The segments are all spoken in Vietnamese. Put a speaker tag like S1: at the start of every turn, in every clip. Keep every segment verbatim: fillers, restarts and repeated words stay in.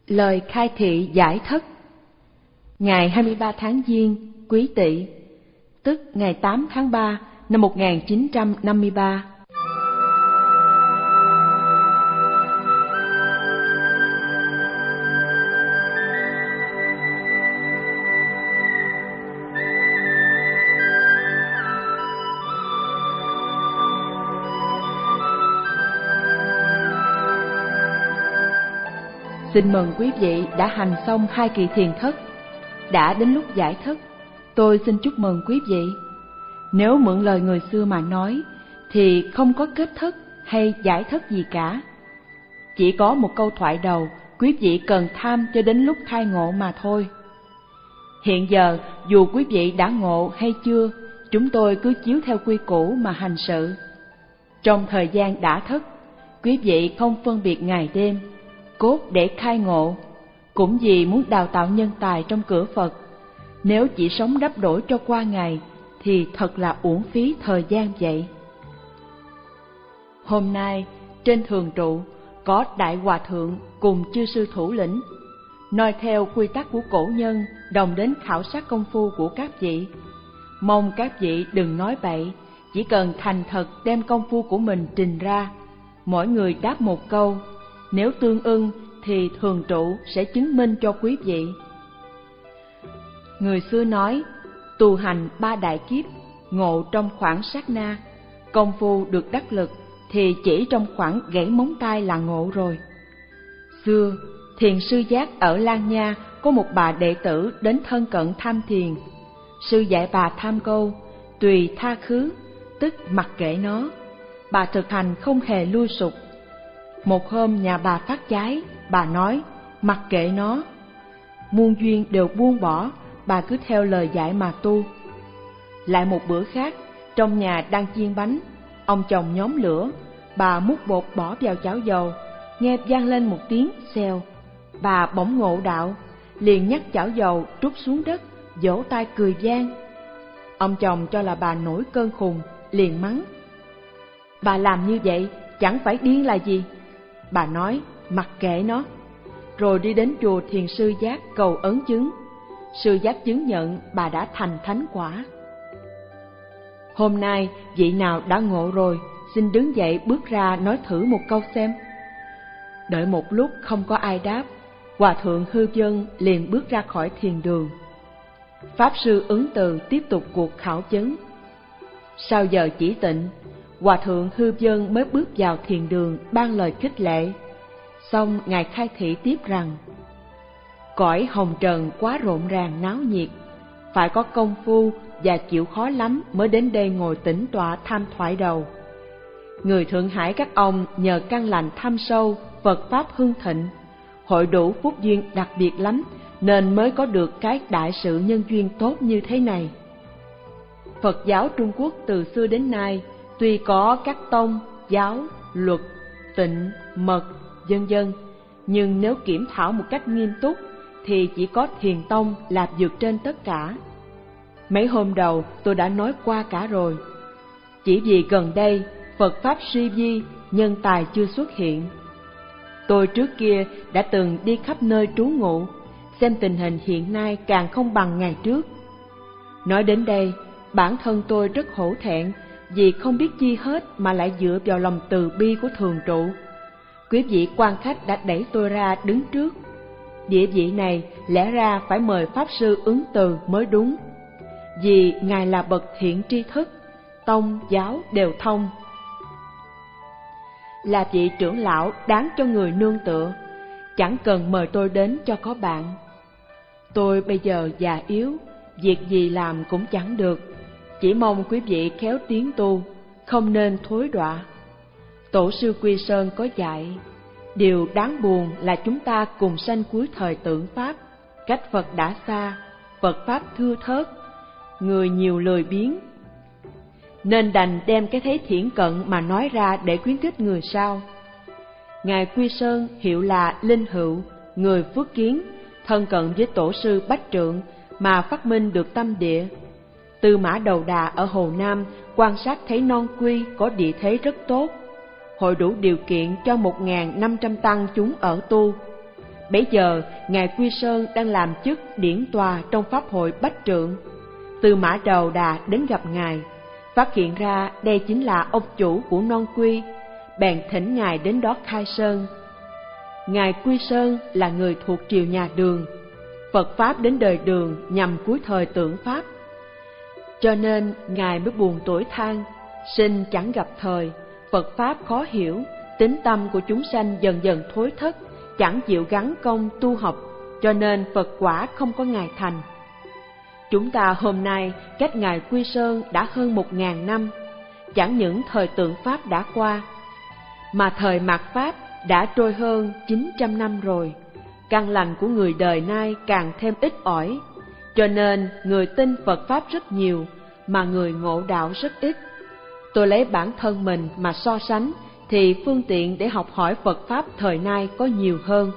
S1: Lời khai thị giải thất. Ngày hai mươi ba tháng Giêng, Quý Tỵ, tức ngày tám tháng ba năm một nghìn chín trăm năm mươi ba. Xin mừng quý vị đã hành xong hai kỳ thiền thất. Đã đến lúc giải thất, tôi xin chúc mừng quý vị. Nếu mượn lời người xưa mà nói, thì không có kết thất hay giải thất gì cả. Chỉ có một câu thoại đầu, quý vị cần tham cho đến lúc khai ngộ mà thôi. Hiện giờ, dù quý vị đã ngộ hay chưa, chúng tôi cứ chiếu theo quy củ mà hành sự. Trong thời gian đã thất, quý vị không phân biệt ngày đêm, cốt để khai ngộ, cũng vì muốn đào tạo nhân tài trong cửa Phật. Nếu chỉ sống đắp đổi cho qua ngày, thì thật là uổng phí thời gian vậy. Hôm nay, trên thường trụ, có Đại Hòa Thượng cùng chư sư thủ lĩnh, noi theo quy tắc của cổ nhân, đồng đến khảo sát công phu của các vị. Mong các vị đừng nói bậy, chỉ cần thành thật đem công phu của mình trình ra, mỗi người đáp một câu. Nếu tương ưng thì thường trụ sẽ chứng minh cho quý vị. Người xưa nói, tu hành ba đại kiếp, ngộ trong khoảng sát na. Công phu được đắc lực thì chỉ trong khoảng gãy móng tay là ngộ rồi. Xưa, thiền sư Giác ở Lan Nha có một bà đệ tử đến thân cận tham thiền. Sư dạy bà tham câu, tùy tha khứ, tức mặc kệ nó. Bà thực hành không hề lui sụp. Một hôm nhà bà phát cháy, bà nói, mặc kệ nó. Muôn duyên đều buông bỏ, bà cứ theo lời dạy mà tu. Lại một bữa khác, trong nhà đang chiên bánh, ông chồng nhóm lửa, bà múc bột bỏ vào chảo dầu, nghe vang lên một tiếng xèo. Bà bỗng ngộ đạo, liền nhắc chảo dầu trút xuống đất, vỗ tay cười vang. Ông chồng cho là bà nổi cơn khùng, liền mắng, bà làm như vậy chẳng phải điên là gì. Bà nói, mặc kệ nó, rồi đi đến chùa thiền sư Giác cầu ấn chứng. Sư Giác chứng nhận bà đã thành thánh quả. Hôm nay, vị nào đã ngộ rồi, xin đứng dậy bước ra nói thử một câu xem. Đợi một lúc không có ai đáp, Hòa Thượng Hư Vân liền bước ra khỏi thiền đường. Pháp sư Ứng Từ tiếp tục cuộc khảo chứng. Sau giờ chỉ tịnh, Hòa Thượng Hư Vân mới bước vào thiền đường ban lời khích lệ. Xong Ngài khai thị tiếp rằng, cõi hồng trần quá rộn ràng náo nhiệt, phải có công phu và chịu khó lắm mới đến đây ngồi tĩnh tọa tham thoại đầu. Người Thượng Hải các ông nhờ căn lành thâm sâu, Phật Pháp hưng thịnh, hội đủ phúc duyên đặc biệt lắm, nên mới có được cái đại sự nhân duyên tốt như thế này. Phật giáo Trung Quốc từ xưa đến nay, tuy có các tông, giáo, luật, tịnh, mật, vân vân, nhưng nếu kiểm thảo một cách nghiêm túc thì chỉ có Thiền tông là vượt trên tất cả. Mấy hôm đầu tôi đã nói qua cả rồi. Chỉ vì gần đây Phật Pháp suy vi, nhân tài chưa xuất hiện. Tôi trước kia đã từng đi khắp nơi trú ngụ, xem tình hình hiện nay càng không bằng ngày trước. Nói đến đây, bản thân tôi rất hổ thẹn, vì không biết chi hết mà lại dựa vào lòng từ bi của thường trụ. Quý vị quan khách đã đẩy tôi ra đứng trước. Địa vị này lẽ ra phải mời Pháp sư Ứng Từ mới đúng, vì Ngài là bậc thiện tri thức, tông giáo đều thông, là vị trưởng lão đáng cho người nương tựa, chẳng cần mời tôi đến cho có bạn. Tôi bây giờ già yếu, việc gì làm cũng chẳng được, chỉ mong quý vị khéo tiến tu, không nên thối đọa. Tổ sư Quy Sơn có dạy, điều đáng buồn là chúng ta cùng sanh cuối thời tượng Pháp, cách Phật đã xa, Phật Pháp thưa thớt, người nhiều lười biếng, nên đành đem cái thế thiển cận mà nói ra để khuyến khích người sau. Ngài Quy Sơn hiệu là Linh Hữu, người Phước Kiến, thân cận với tổ sư Bách Trượng mà phát minh được tâm địa. Tư Mã Đầu Đà ở Hồ Nam quan sát thấy Non Quy có địa thế rất tốt, hội đủ điều kiện cho một nghìn năm trăm tăng chúng ở tu. Bấy giờ ngài Quy Sơn đang làm chức điển tòa trong pháp hội Bách Trượng. Từ Mã Đầu Đà đến gặp ngài, phát hiện ra đây chính là ông chủ của Non Quy, bèn thỉnh ngài đến đó khai sơn. Ngài Quy Sơn là người thuộc triều nhà Đường. Phật pháp đến đời Đường nhằm cuối thời Tưởng Pháp, cho nên ngài mới buồn tuổi than, sinh chẳng gặp thời, Phật pháp khó hiểu, tính tâm của chúng sanh dần dần thối thất, chẳng chịu gắng công tu học, cho nên Phật quả không có ngài thành. Chúng ta hôm nay cách ngài Quy Sơn đã hơn một ngàn năm, chẳng những thời Tượng Pháp đã qua, mà thời Mạt Pháp đã trôi hơn chín trăm năm rồi. Căn lành của người đời nay càng thêm ít ỏi, cho nên người tin Phật Pháp rất nhiều, mà người ngộ đạo rất ít. Tôi lấy bản thân mình mà so sánh, thì phương tiện để học hỏi Phật Pháp thời nay có nhiều hơn.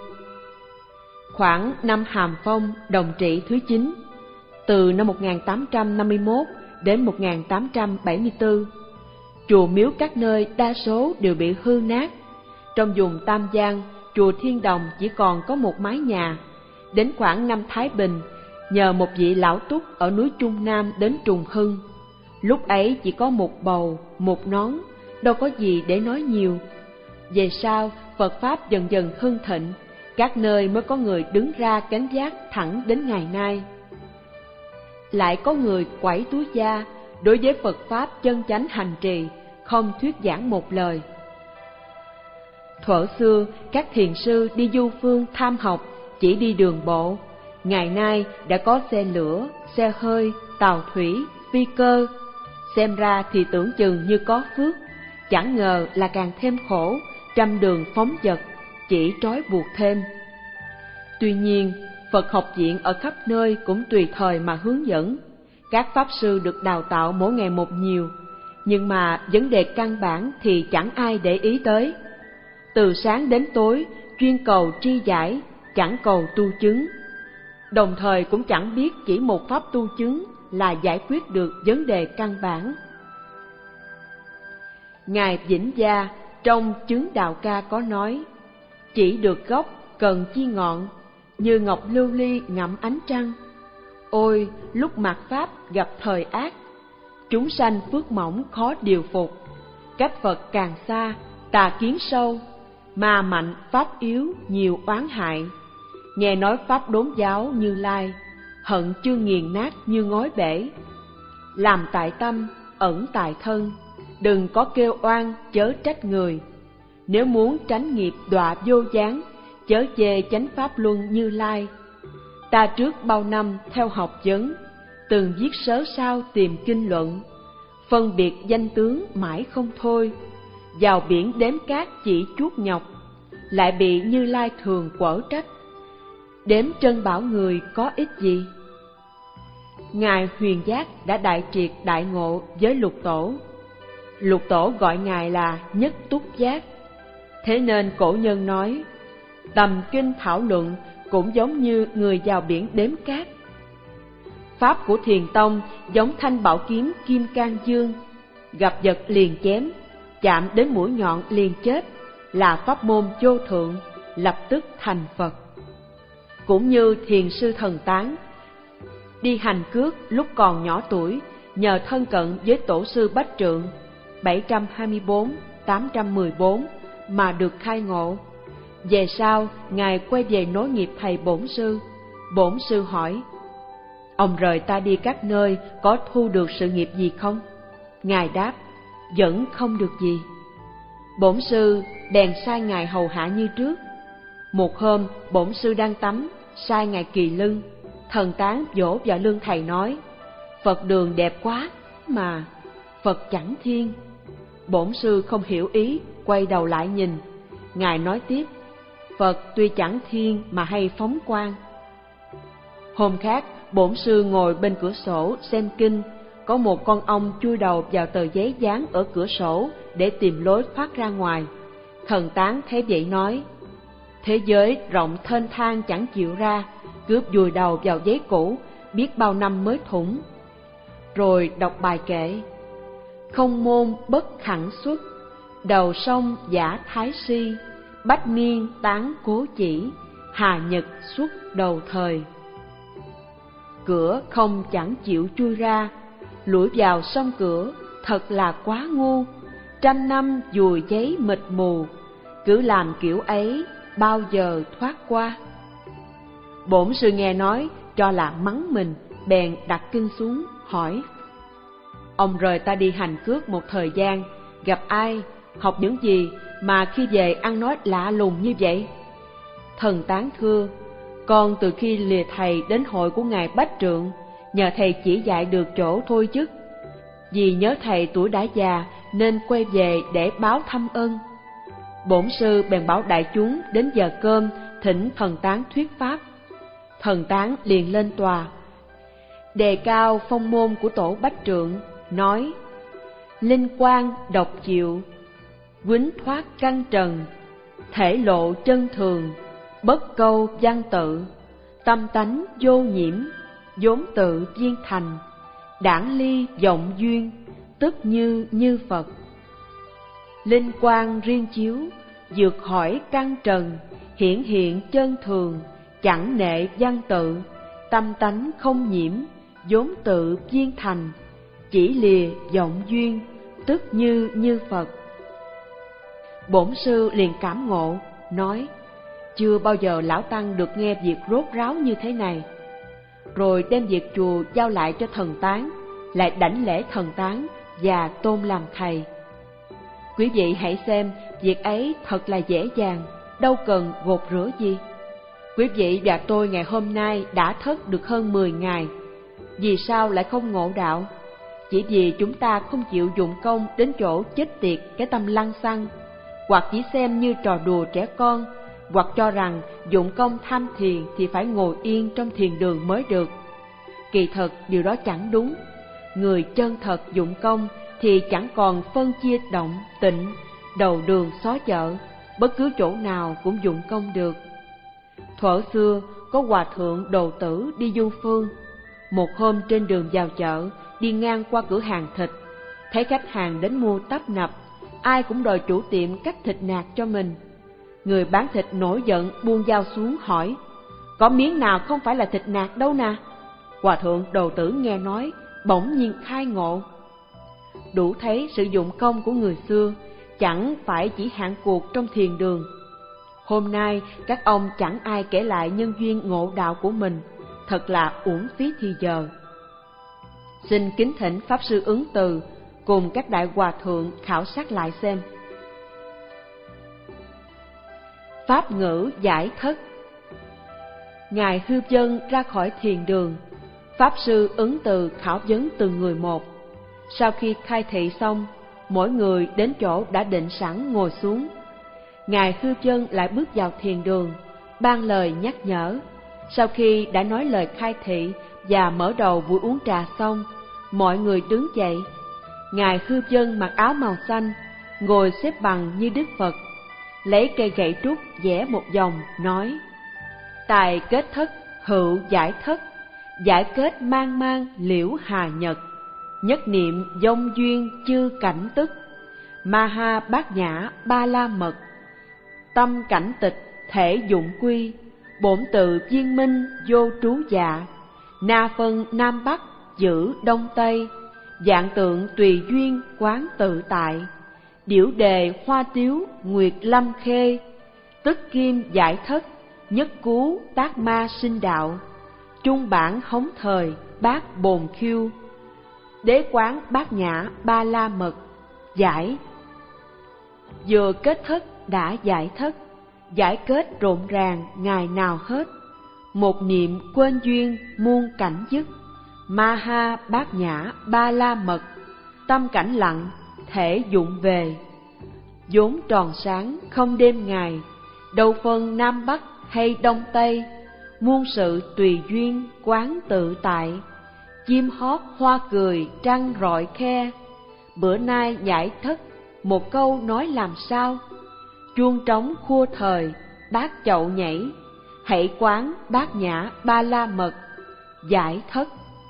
S1: Khoảng năm Hàm Phong, Đồng Trị thứ chín, từ năm một nghìn tám trăm năm mươi mốt đến một nghìn tám trăm bảy mươi tư, chùa miếu các nơi đa số đều bị hư nát. Trong vùng Tam Giang, chùa Thiên Đồng chỉ còn có một mái nhà. Đến khoảng năm Thái Bình, nhờ một vị lão túc ở núi Trung Nam đến trùng hưng. Lúc ấy chỉ có một bầu, một nón, đâu có gì để nói nhiều. Về sau, Phật Pháp dần dần hưng thịnh, các nơi mới có người đứng ra gánh vác thẳng đến ngày nay. Lại có người quẩy túi da, đối với Phật Pháp chân chánh hành trì, không thuyết giảng một lời. Thuở xưa, các thiền sư đi du phương tham học chỉ đi đường bộ, ngày nay đã có xe lửa, xe hơi, tàu thủy, phi cơ. Xem ra thì tưởng chừng như có phước, chẳng ngờ là càng thêm khổ, trăm đường phóng dật, chỉ trói buộc thêm. Tuy nhiên, Phật học viện ở khắp nơi cũng tùy thời mà hướng dẫn. Các pháp sư được đào tạo mỗi ngày một nhiều, nhưng mà vấn đề căn bản thì chẳng ai để ý tới. Từ sáng đến tối, chuyên cầu tri giải, chẳng cầu tu chứng. Đồng thời cũng chẳng biết chỉ một pháp tu chứng là giải quyết được vấn đề căn bản. Ngài Vĩnh Gia trong Chứng Đạo Ca có nói, chỉ được gốc cần chi ngọn, như ngọc lưu ly ngậm ánh trăng. Ôi, lúc mạt Pháp gặp thời ác, chúng sanh phước mỏng khó điều phục. Cách Phật càng xa, tà kiến sâu, ma mạnh pháp yếu nhiều oán hại. Nghe nói pháp đốn giáo Như Lai, hận chưa nghiền nát như ngói bể. Làm tại tâm, ẩn tại thân, đừng có kêu oan chớ trách người. Nếu muốn tránh nghiệp đọa vô gián, chớ chê chánh pháp luân Như Lai. Ta trước bao năm theo học vấn, từng viết sớ sao tìm kinh luận, phân biệt danh tướng mãi không thôi. Vào biển đếm cát chỉ chuốt nhọc, lại bị Như Lai thường quở trách. Đếm trân bảo người có ích gì? Ngài Huyền Giác đã đại triệt đại ngộ với Lục Tổ. Lục Tổ gọi ngài là Nhất Túc Giác. Thế nên cổ nhân nói, tầm kinh thảo luận cũng giống như người vào biển đếm cát. Pháp của Thiền Tông giống thanh bảo kiếm Kim Cang Dương, gặp vật liền chém, chạm đến mũi nhọn liền chết, là pháp môn vô thượng, lập tức thành Phật. Cũng như Thiền sư Thần Tán, đi hành cước lúc còn nhỏ tuổi, nhờ thân cận với Tổ sư Bách Trượng bảy trăm hai mươi tư đến tám trăm mười bốn mà được khai ngộ. Về sau, ngài quay về nối nghiệp thầy Bổn Sư. Bổn Sư hỏi, ông rời ta đi các nơi có thu được sự nghiệp gì không? Ngài đáp, vẫn không được gì. Bổn Sư bèn sai ngài hầu hạ như trước. Một hôm, Bổn Sư đang tắm, sai ngài kỳ lưng. Thần Tán vỗ vào lưng thầy nói, Phật đường đẹp quá mà, Phật chẳng thiên. Bổn Sư không hiểu ý, quay đầu lại nhìn. Ngài nói tiếp, Phật tuy chẳng thiên mà hay phóng quang. Hôm khác, Bổn Sư ngồi bên cửa sổ xem kinh, có một con ong chui đầu vào tờ giấy dán ở cửa sổ để tìm lối thoát ra ngoài. Thần Tán thấy vậy nói, thế giới rộng thênh thang chẳng chịu ra, cướp vùi đầu vào giấy cũ, biết bao năm mới thủng. Rồi đọc bài kệ, không môn bất khẳng xuất, đầu sông giả thái si, bách niên tán cố chỉ, Hà Nhật xuất đầu thời. Cửa không chẳng chịu chui ra, lủi vào sông cửa, thật là quá ngu. Trăm năm dùi giấy mịt mù, cứ làm kiểu ấy, bao giờ thoát qua. Bổn sư nghe nói, cho là mắng mình, bèn đặt kinh xuống, hỏi: ông rời ta đi hành cước một thời gian, gặp ai, học những gì mà khi về ăn nói lạ lùng như vậy? Thần tán thưa: con từ khi lìa thầy đến hội của ngài Bách Trượng, nhờ thầy chỉ dạy được chỗ thôi chứ. Vì nhớ thầy tuổi đã già nên quay về để báo thăm ơn. Bổn sư bèn bảo đại chúng đến giờ cơm thỉnh thần tán thuyết pháp. Thần tán liền lên tòa, đề cao phong môn của tổ Bách Trượng, nói: linh quang độc diệu, quýnh thoát căn trần, thể lộ chân thường, bất câu văn tự, tâm tánh vô nhiễm, vốn tự viên thành, đản ly vọng duyên, tức như như Phật. Linh quang riêng chiếu, vượt khỏi căn trần, hiển hiện chân thường, chẳng nệ văn tự, tâm tánh không nhiễm, vốn tự viên thành, chỉ lìa vọng duyên, tức như như Phật. Bổn sư liền cảm ngộ, nói: chưa bao giờ lão tăng được nghe việc rốt ráo như thế này. Rồi đem việc chùa giao lại cho thần tán, lại đảnh lễ thần tán và tôn làm thầy. Quý vị hãy xem, việc ấy thật là dễ dàng, đâu cần gột rửa gì. Quý vị và tôi ngày hôm nay đã thất được hơn mười ngày, vì sao lại không ngộ đạo? Chỉ vì chúng ta không chịu dụng công đến chỗ chết tiệt cái tâm lăng xăng, hoặc chỉ xem như trò đùa trẻ con, hoặc cho rằng dụng công tham thiền thì phải ngồi yên trong thiền đường mới được. Kỳ thật điều đó chẳng đúng. Người chân thật dụng công thì chẳng còn phân chia động, tịnh, đầu đường xó chợ, bất cứ chỗ nào cũng dụng công được. Thuở xưa có hòa thượng Đồ Tử đi du phương. Một hôm trên đường vào chợ, đi ngang qua cửa hàng thịt, thấy khách hàng đến mua tấp nập, ai cũng đòi chủ tiệm cắt thịt nạc cho mình. Người bán thịt nổi giận buông dao xuống hỏi: có miếng nào không phải là thịt nạc đâu nè? Hòa thượng Đồ Tử nghe nói, bỗng nhiên khai ngộ. Đủ thấy sự dụng công của người xưa, chẳng phải chỉ hạng cuộc trong thiền đường. Hôm nay các ông chẳng ai kể lại nhân duyên ngộ đạo của mình, thật là uổng phí thì giờ. Xin kính thỉnh Pháp Sư Ứng Từ cùng các đại hòa thượng khảo sát lại xem. Pháp ngữ giải thất. Ngài Hư Vân ra khỏi thiền đường, Pháp Sư Ứng Từ khảo vấn từng người một. Sau khi khai thị xong, mỗi người đến chỗ đã định sẵn ngồi xuống. Ngài Hư Vân lại bước vào thiền đường, ban lời nhắc nhở. Sau khi đã nói lời khai thị và mở đầu buổi uống trà xong, mọi người đứng dậy. Ngài Hư Vân mặc áo màu xanh, ngồi xếp bằng như Đức Phật, lấy cây gậy trúc vẽ một vòng, nói: tài kết thất, hữu giải thất, giải kết mang mang liễu hà nhật, nhất niệm vong duyên chư cảnh tức, ma ha bát nhã ba la mật, tâm cảnh tịch thể dụng quy, bổn tự viên minh vô trú dạ, na phân nam bắc giữ đông tây, dạng tượng tùy duyên quán tự tại, điểu đề hoa tiếu nguyệt lâm khê, tức kim giải thất, nhất cú tác ma sinh đạo, trung bản hống thời bát bồn khiêu, đế quán bát nhã ba la mật, giải. Vừa kết thất đã giải thất, giải kết rộn ràng ngày nào hết, một niệm quên duyên muôn cảnh dứt, ma ha bát nhã ba la mật, tâm cảnh lặng thể dụng về, vốn tròn sáng không đêm ngày, đâu phân nam bắc hay đông tây, muôn sự tùy duyên quán tự tại, chim hót hoa cười trăng rọi khe, bữa nay giải thất một câu nói làm sao, chuông trống khua thời bát chậu nhảy, hãy quán bát nhã ba la mật, giải thất.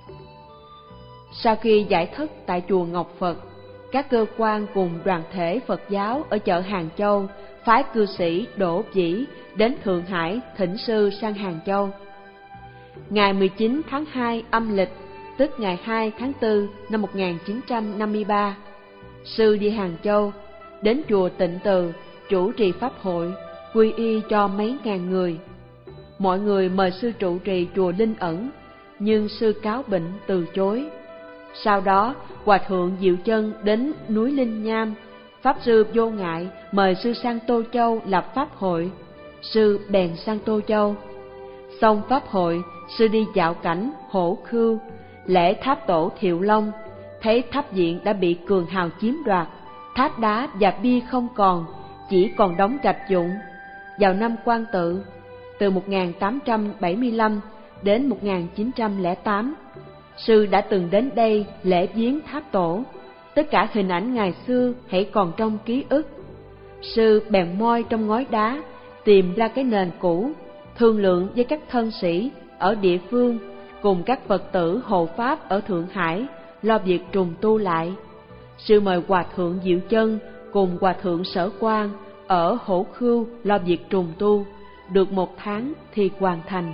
S1: Sau khi giải thất tại chùa Ngọc Phật, các cơ quan cùng đoàn thể Phật giáo ở chợ Hàng Châu
S2: phái cư sĩ Đỗ Vĩ đến Thượng Hải thỉnh sư sang Hàng Châu. Ngày mười chín tháng hai âm lịch, tức ngày hai tháng tư năm một nghìn chín trăm năm mươi ba, sư đi Hàng Châu, đến chùa Tịnh Từ chủ trì pháp hội, quy y cho mấy ngàn người. Mọi người mời sư trụ trì chùa Linh Ẩn, nhưng sư cáo bệnh từ chối. Sau đó, Hòa thượng Diệu Chân đến núi Linh Nham, pháp sư Vô Ngại mời sư sang Tô Châu lập pháp hội, sư bèn sang Tô Châu. Xong pháp hội, sư đi dạo cảnh Hổ Khưu, lễ tháp tổ Thiệu Long, thấy tháp viện đã bị cường hào chiếm đoạt, tháp đá và bia không còn, chỉ còn đống gạch vụn. Vào năm Quan Tự, từ một nghìn tám trăm bảy mươi lăm đến một nghìn chín trăm lẻ tám, sư đã từng đến đây lễ viếng tháp tổ. Tất cả hình ảnh ngày xưa hãy còn trong ký ức. Sư bèn moi trong ngói đá, tìm ra cái nền cũ, thương lượng với các thân sĩ ở địa phương cùng các Phật tử hộ pháp ở Thượng Hải lo việc trùng tu lại. Sư mời Hòa thượng Diệu Chân cùng Hòa thượng Sở Quang ở Hổ Khưu lo việc trùng tu, được một tháng thì hoàn thành.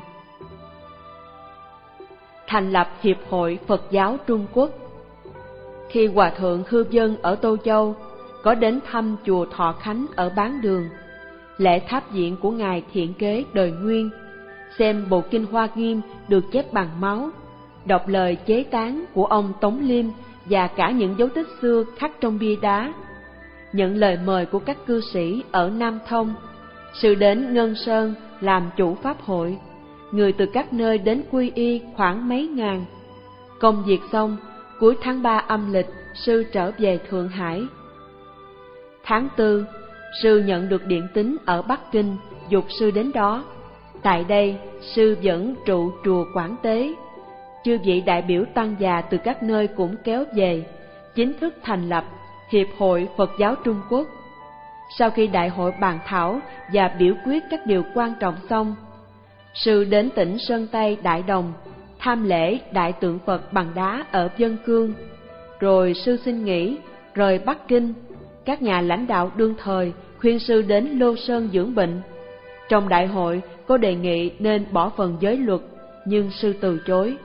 S2: Thành lập Hiệp hội Phật giáo Trung Quốc. Khi Hòa thượng Hư Vân ở Tô Châu có đến thăm chùa Thọ Khánh ở Bán Đường, lễ tháp viện của ngài Thiện Kế đời Nguyên, xem bộ kinh Hoa Nghiêm được chép bằng máu, đọc lời chế tán của ông Tống Liêm và cả những dấu tích xưa khắc trong bia đá, nhận lời mời của các cư sĩ ở Nam Thông, sư đến Ngân Sơn làm chủ pháp hội, người từ các nơi đến quy y khoảng mấy ngàn. Công việc xong, cuối tháng ba âm lịch, sư trở về Thượng Hải. Tháng tư, sư nhận được điện tín ở Bắc Kinh, dục sư đến đó. Tại đây, sư vẫn trụ chùa Quảng Tế. Chư vị đại biểu tăng già từ các nơi cũng kéo về, chính thức thành lập Hiệp hội Phật giáo Trung Quốc. Sau khi đại hội bàn thảo và biểu quyết các điều quan trọng xong, sư đến tỉnh Sơn Tây Đại Đồng tham lễ đại tượng Phật bằng đá ở Vân Cương, rồi sư xin nghỉ rời Bắc Kinh. Các nhà lãnh đạo đương thời khuyên sư đến Lô Sơn dưỡng bệnh. Trong đại hội có đề nghị nên bỏ phần giới luật, nhưng sư từ chối.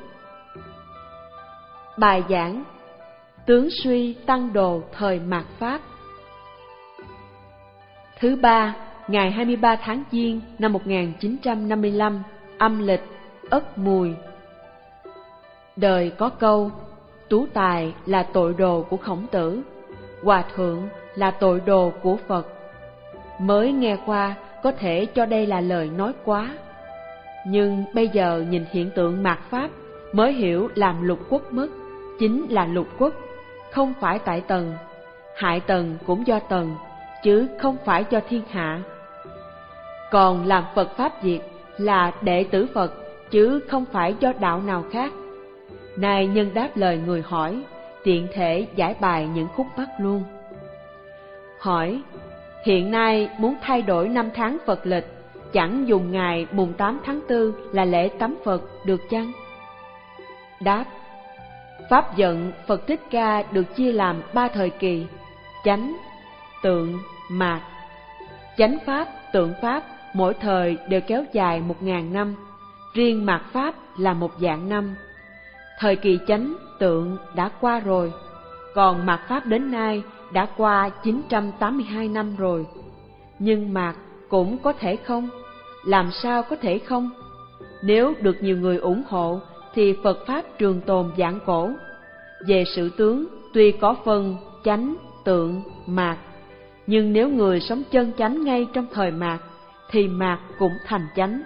S2: Bài giảng Tướng suy tăng đồ thời mạt Pháp. Thứ ba, ngày hai mươi ba tháng Giêng năm một nghìn chín trăm năm mươi lăm, âm lịch Ất Mùi. Đời có câu, Tú Tài là tội đồ của Khổng Tử, Hòa thượng là tội đồ của Phật. Mới nghe qua có thể cho đây là lời nói quá, nhưng bây giờ nhìn hiện tượng mạt Pháp mới hiểu làm lục quốc mất, chính là lục quốc, không phải tại Tần. Hại Tần cũng do Tần, chứ không phải cho thiên hạ. Còn làm Phật Pháp Việt là đệ tử Phật, chứ không phải do đạo nào khác. Nay nhân đáp lời người hỏi, tiện thể giải bài những khúc mắc luôn. Hỏi, hiện nay muốn thay đổi năm tháng Phật lịch, chẳng dùng ngày mùng tám tháng tư là lễ tắm Phật được chăng? Đáp, Pháp vận Phật Thích Ca được chia làm ba thời kỳ: chánh, tượng, mạt. Chánh Pháp, tượng Pháp mỗi thời đều kéo dài một ngàn năm, riêng mạt Pháp là một vạn năm. Thời kỳ chánh, tượng đã qua rồi, còn mạt Pháp đến nay đã qua chín trăm tám mươi hai năm rồi. Nhưng mạt cũng có thể không? Làm sao có thể không? Nếu được nhiều người ủng hộ thì Phật Pháp trường tồn vạn cổ. Về sự tướng, tuy có phân chánh, tượng, mạt, nhưng nếu người sống chân chánh ngay trong thời mạt, thì mạt cũng thành chánh.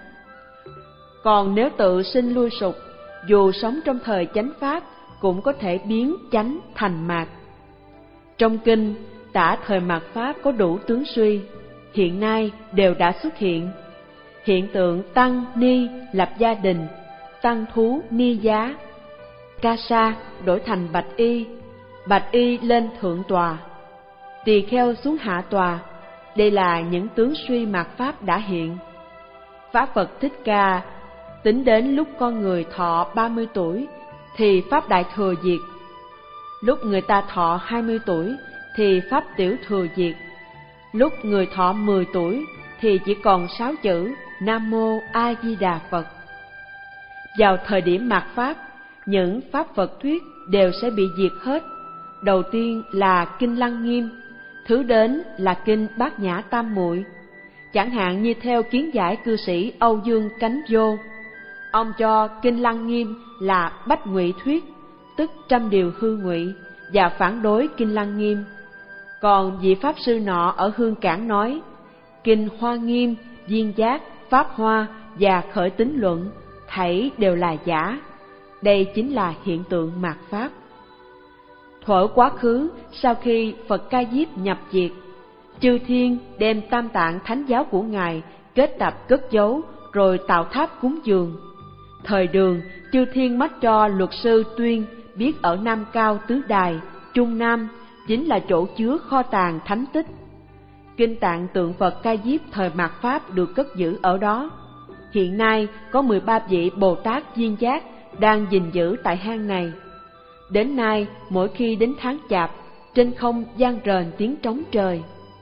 S2: Còn nếu tự sinh lui sụp, dù sống trong thời chánh Pháp, cũng có thể biến chánh thành mạt. Trong kinh, tả thời mạt Pháp có đủ tướng suy, hiện nay đều đã xuất hiện. Hiện tượng tăng ni lập gia đình, tăng thú ni giá, ca sa đổi thành bạch y, bạch y lên thượng tòa, tỳ kheo xuống hạ tòa. Đây là những tướng suy mạt Pháp đã hiện. Pháp Phật Thích Ca tính đến lúc con người thọ ba mươi tuổi thì Pháp Đại Thừa diệt, lúc người ta thọ hai mươi tuổi thì Pháp Tiểu Thừa diệt, lúc người thọ mười tuổi thì chỉ còn sáu chữ Nam Mô A Di Đà Phật. Vào thời điểm mạt Pháp, những Pháp Phật thuyết đều sẽ bị diệt hết. Đầu tiên là Kinh Lăng Nghiêm, thứ đến là Kinh Bát Nhã Tam Muội. Chẳng hạn như theo kiến giải cư sĩ Âu Dương Cánh Vô, ông cho Kinh Lăng Nghiêm là bách ngụy thuyết, tức trăm điều hư ngụy, và phản đối Kinh Lăng Nghiêm. Còn vị Pháp sư nọ ở Hương Cảng nói, Kinh Hoa Nghiêm, Viên Giác, Pháp Hoa và Khởi Tín Luận, thảy đều là giả. Đây chính là hiện tượng mạt Pháp. Thuở quá khứ, sau khi Phật Ca Diếp nhập diệt, chư thiên đem tam tạng thánh giáo của Ngài kết tập cất giấu, rồi tạo tháp cúng dường. Thời Đường, chư thiên mách cho luật sư Tuyên biết ở Nam Cao Tứ Đài, Trung Nam chính là chỗ chứa kho tàng thánh tích. Kinh tạng tượng Phật Ca Diếp thời mạt Pháp được cất giữ ở đó. Hiện nay có mười ba vị Bồ Tát Viên Giác đang gìn giữ tại hang này. Đến nay, mỗi khi đến tháng Chạp, trên không vang rền tiếng trống trời.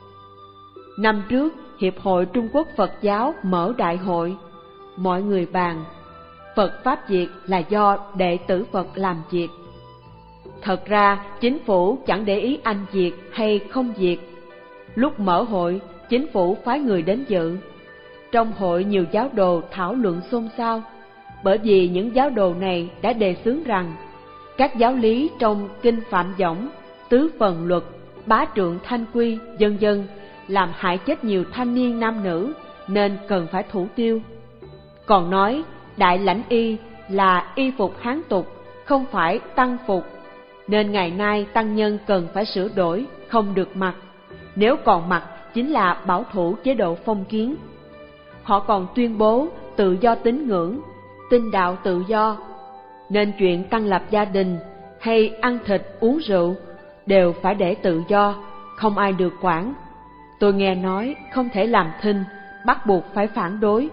S2: Năm trước, Hiệp hội Trung Quốc Phật giáo mở đại hội. Mọi người bàn, Phật Pháp diệt là do đệ tử Phật làm diệt. Thật ra, chính phủ chẳng để ý anh diệt hay không diệt. Lúc mở hội, chính phủ phái người đến dự. Trong hội nhiều giáo đồ thảo luận xôn xao, bởi vì những giáo đồ này đã đề xướng rằng các giáo lý trong Kinh Phạm Võng, Tứ Phần Luật, Bá Trượng Thanh Quy, vân vân làm hại chết nhiều thanh niên nam nữ, nên cần phải thủ tiêu. Còn nói Đại Lãnh Y là y phục Hán tục, không phải tăng phục, nên ngày nay tăng nhân cần phải sửa đổi, không được mặc. Nếu còn mặc chính là bảo thủ chế độ phong kiến. Họ còn tuyên bố tự do tín ngưỡng, tin đạo tự do, nên chuyện tăng lập gia đình hay ăn thịt uống rượu đều phải để tự do, không ai được quản. Tôi nghe nói không thể làm thinh, bắt buộc phải phản đối.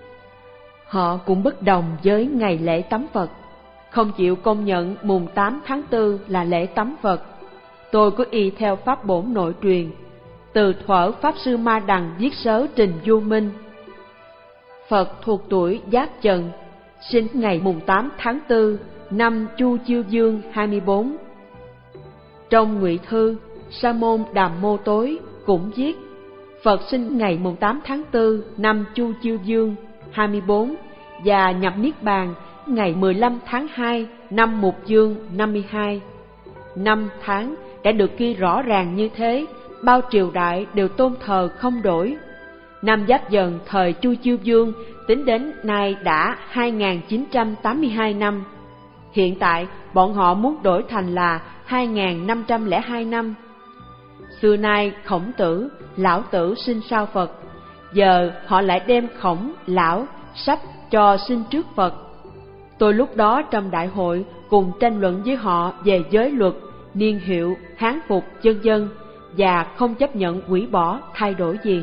S2: Họ cũng bất đồng với ngày lễ tắm Phật, không chịu công nhận mùng tám tháng tư là lễ tắm Phật. Tôi có y theo pháp bổn nội truyền, từ thuở Pháp Sư Ma Đằng viết sớ trình Du Minh. Phật thuộc tuổi Giáp Dần, sinh ngày mùng tám tháng tư năm Chu Chiêu Dương hai mươi bốn. Trong Ngụy Thư, Sa Môn Đàm Mô Tối cũng viết Phật sinh ngày mùng tám tháng tư năm Chu Chiêu Dương hai mươi bốn và nhập Niết Bàn ngày mười lăm tháng hai năm Mục Dương năm mươi hai. Năm tháng đã được ghi rõ ràng như thế, bao triều đại đều tôn thờ không đổi. Năm Giáp Dần thời Chu Chiêu Dương tính đến nay đã hai nghìn chín trăm tám mươi hai năm. Hiện tại bọn họ muốn đổi thành là hai nghìn năm trăm lẻ hai năm. Xưa nay Khổng Tử, Lão Tử sinh sau Phật, giờ họ lại đem Khổng, Lão sắp cho sinh trước Phật. Tôi lúc đó trong đại hội cùng tranh luận với họ về giới luật, niên hiệu, hán phục, vân vân, và không chấp nhận hủy bỏ thay đổi gì.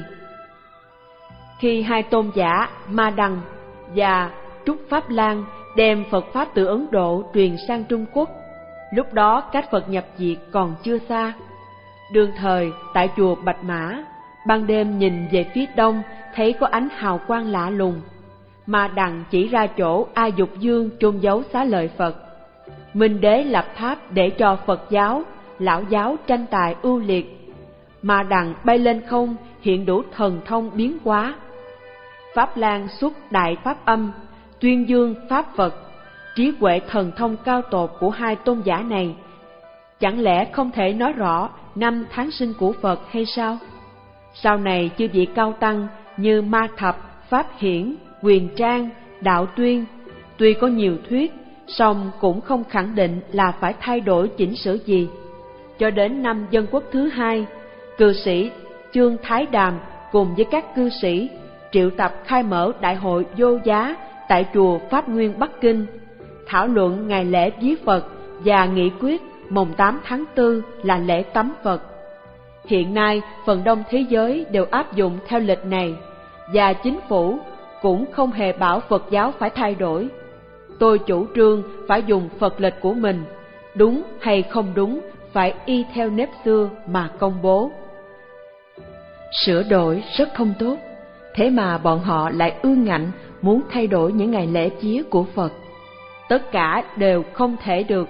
S2: Khi hai tôn giả Ma Đằng và Trúc Pháp Lan đem Phật Pháp từ Ấn Độ truyền sang Trung Quốc, lúc đó cách Phật nhập diệt còn chưa xa. Đương thời tại chùa Bạch Mã, ban đêm nhìn về phía đông thấy có ánh hào quang lạ lùng. Ma Đằng chỉ ra chỗ A Dục Dương chôn giấu xá lợi Phật. Minh Đế lập tháp để cho Phật giáo, Lão giáo tranh tài ưu liệt. Ma Đằng bay lên không hiện đủ thần thông biến hóa. Pháp Lan xuất đại pháp âm, tuyên dương pháp Phật. Trí huệ thần thông cao tột của hai tôn giả này, chẳng lẽ không thể nói rõ năm tháng sinh của Phật hay sao? Sau này chư vị cao tăng như Ma Thập, Pháp Hiển, Quyền Trang, Đạo Tuyên, tuy có nhiều thuyết, song cũng không khẳng định là phải thay đổi chỉnh sửa gì. Cho đến năm Dân Quốc thứ hai, cư sĩ Chương Thái Đàm cùng với các cư sĩ triệu tập khai mở đại hội vô giá tại chùa Pháp Nguyên Bắc Kinh, thảo luận ngày lễ viếng Phật và nghị quyết mùng tám tháng tư là lễ tắm Phật. Hiện nay phần đông thế giới đều áp dụng theo lịch này, và chính phủ cũng không hề bảo Phật giáo phải thay đổi. Tôi chủ trương phải dùng Phật lịch của mình, đúng hay không đúng phải y theo nếp xưa mà công bố.
S1: Sửa đổi rất không tốt, thế mà bọn họ lại ương ngạnh muốn thay đổi những ngày lễ vía của Phật.
S2: Tất cả đều không thể được.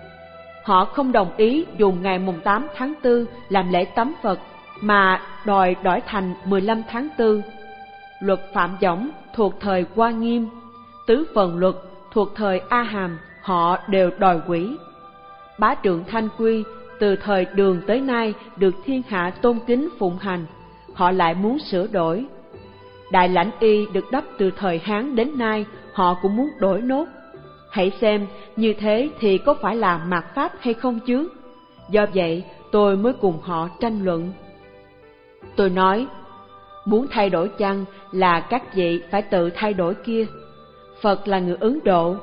S2: Họ không đồng ý dùng ngày mùng tám tháng tư làm lễ tắm Phật, mà đòi đổi thành mười lăm tháng tư. Luật Phạm Võng thuộc thời Hoa Nghiêm, Tứ Phần Luật thuộc thời A Hàm, họ đều đòi hủy. Bá Trượng Thanh Quy từ thời Đường tới nay được thiên hạ tôn kính phụng hành, họ lại muốn sửa đổi. Đại Lãnh Y được đắp từ thời Hán đến nay, họ cũng muốn đổi nốt. Hãy xem như thế thì có phải là mạt pháp hay không chứ? Do vậy tôi mới cùng họ tranh luận. Tôi nói, muốn thay đổi chăng là các vị phải tự thay đổi kia. Phật là người Ấn Độ.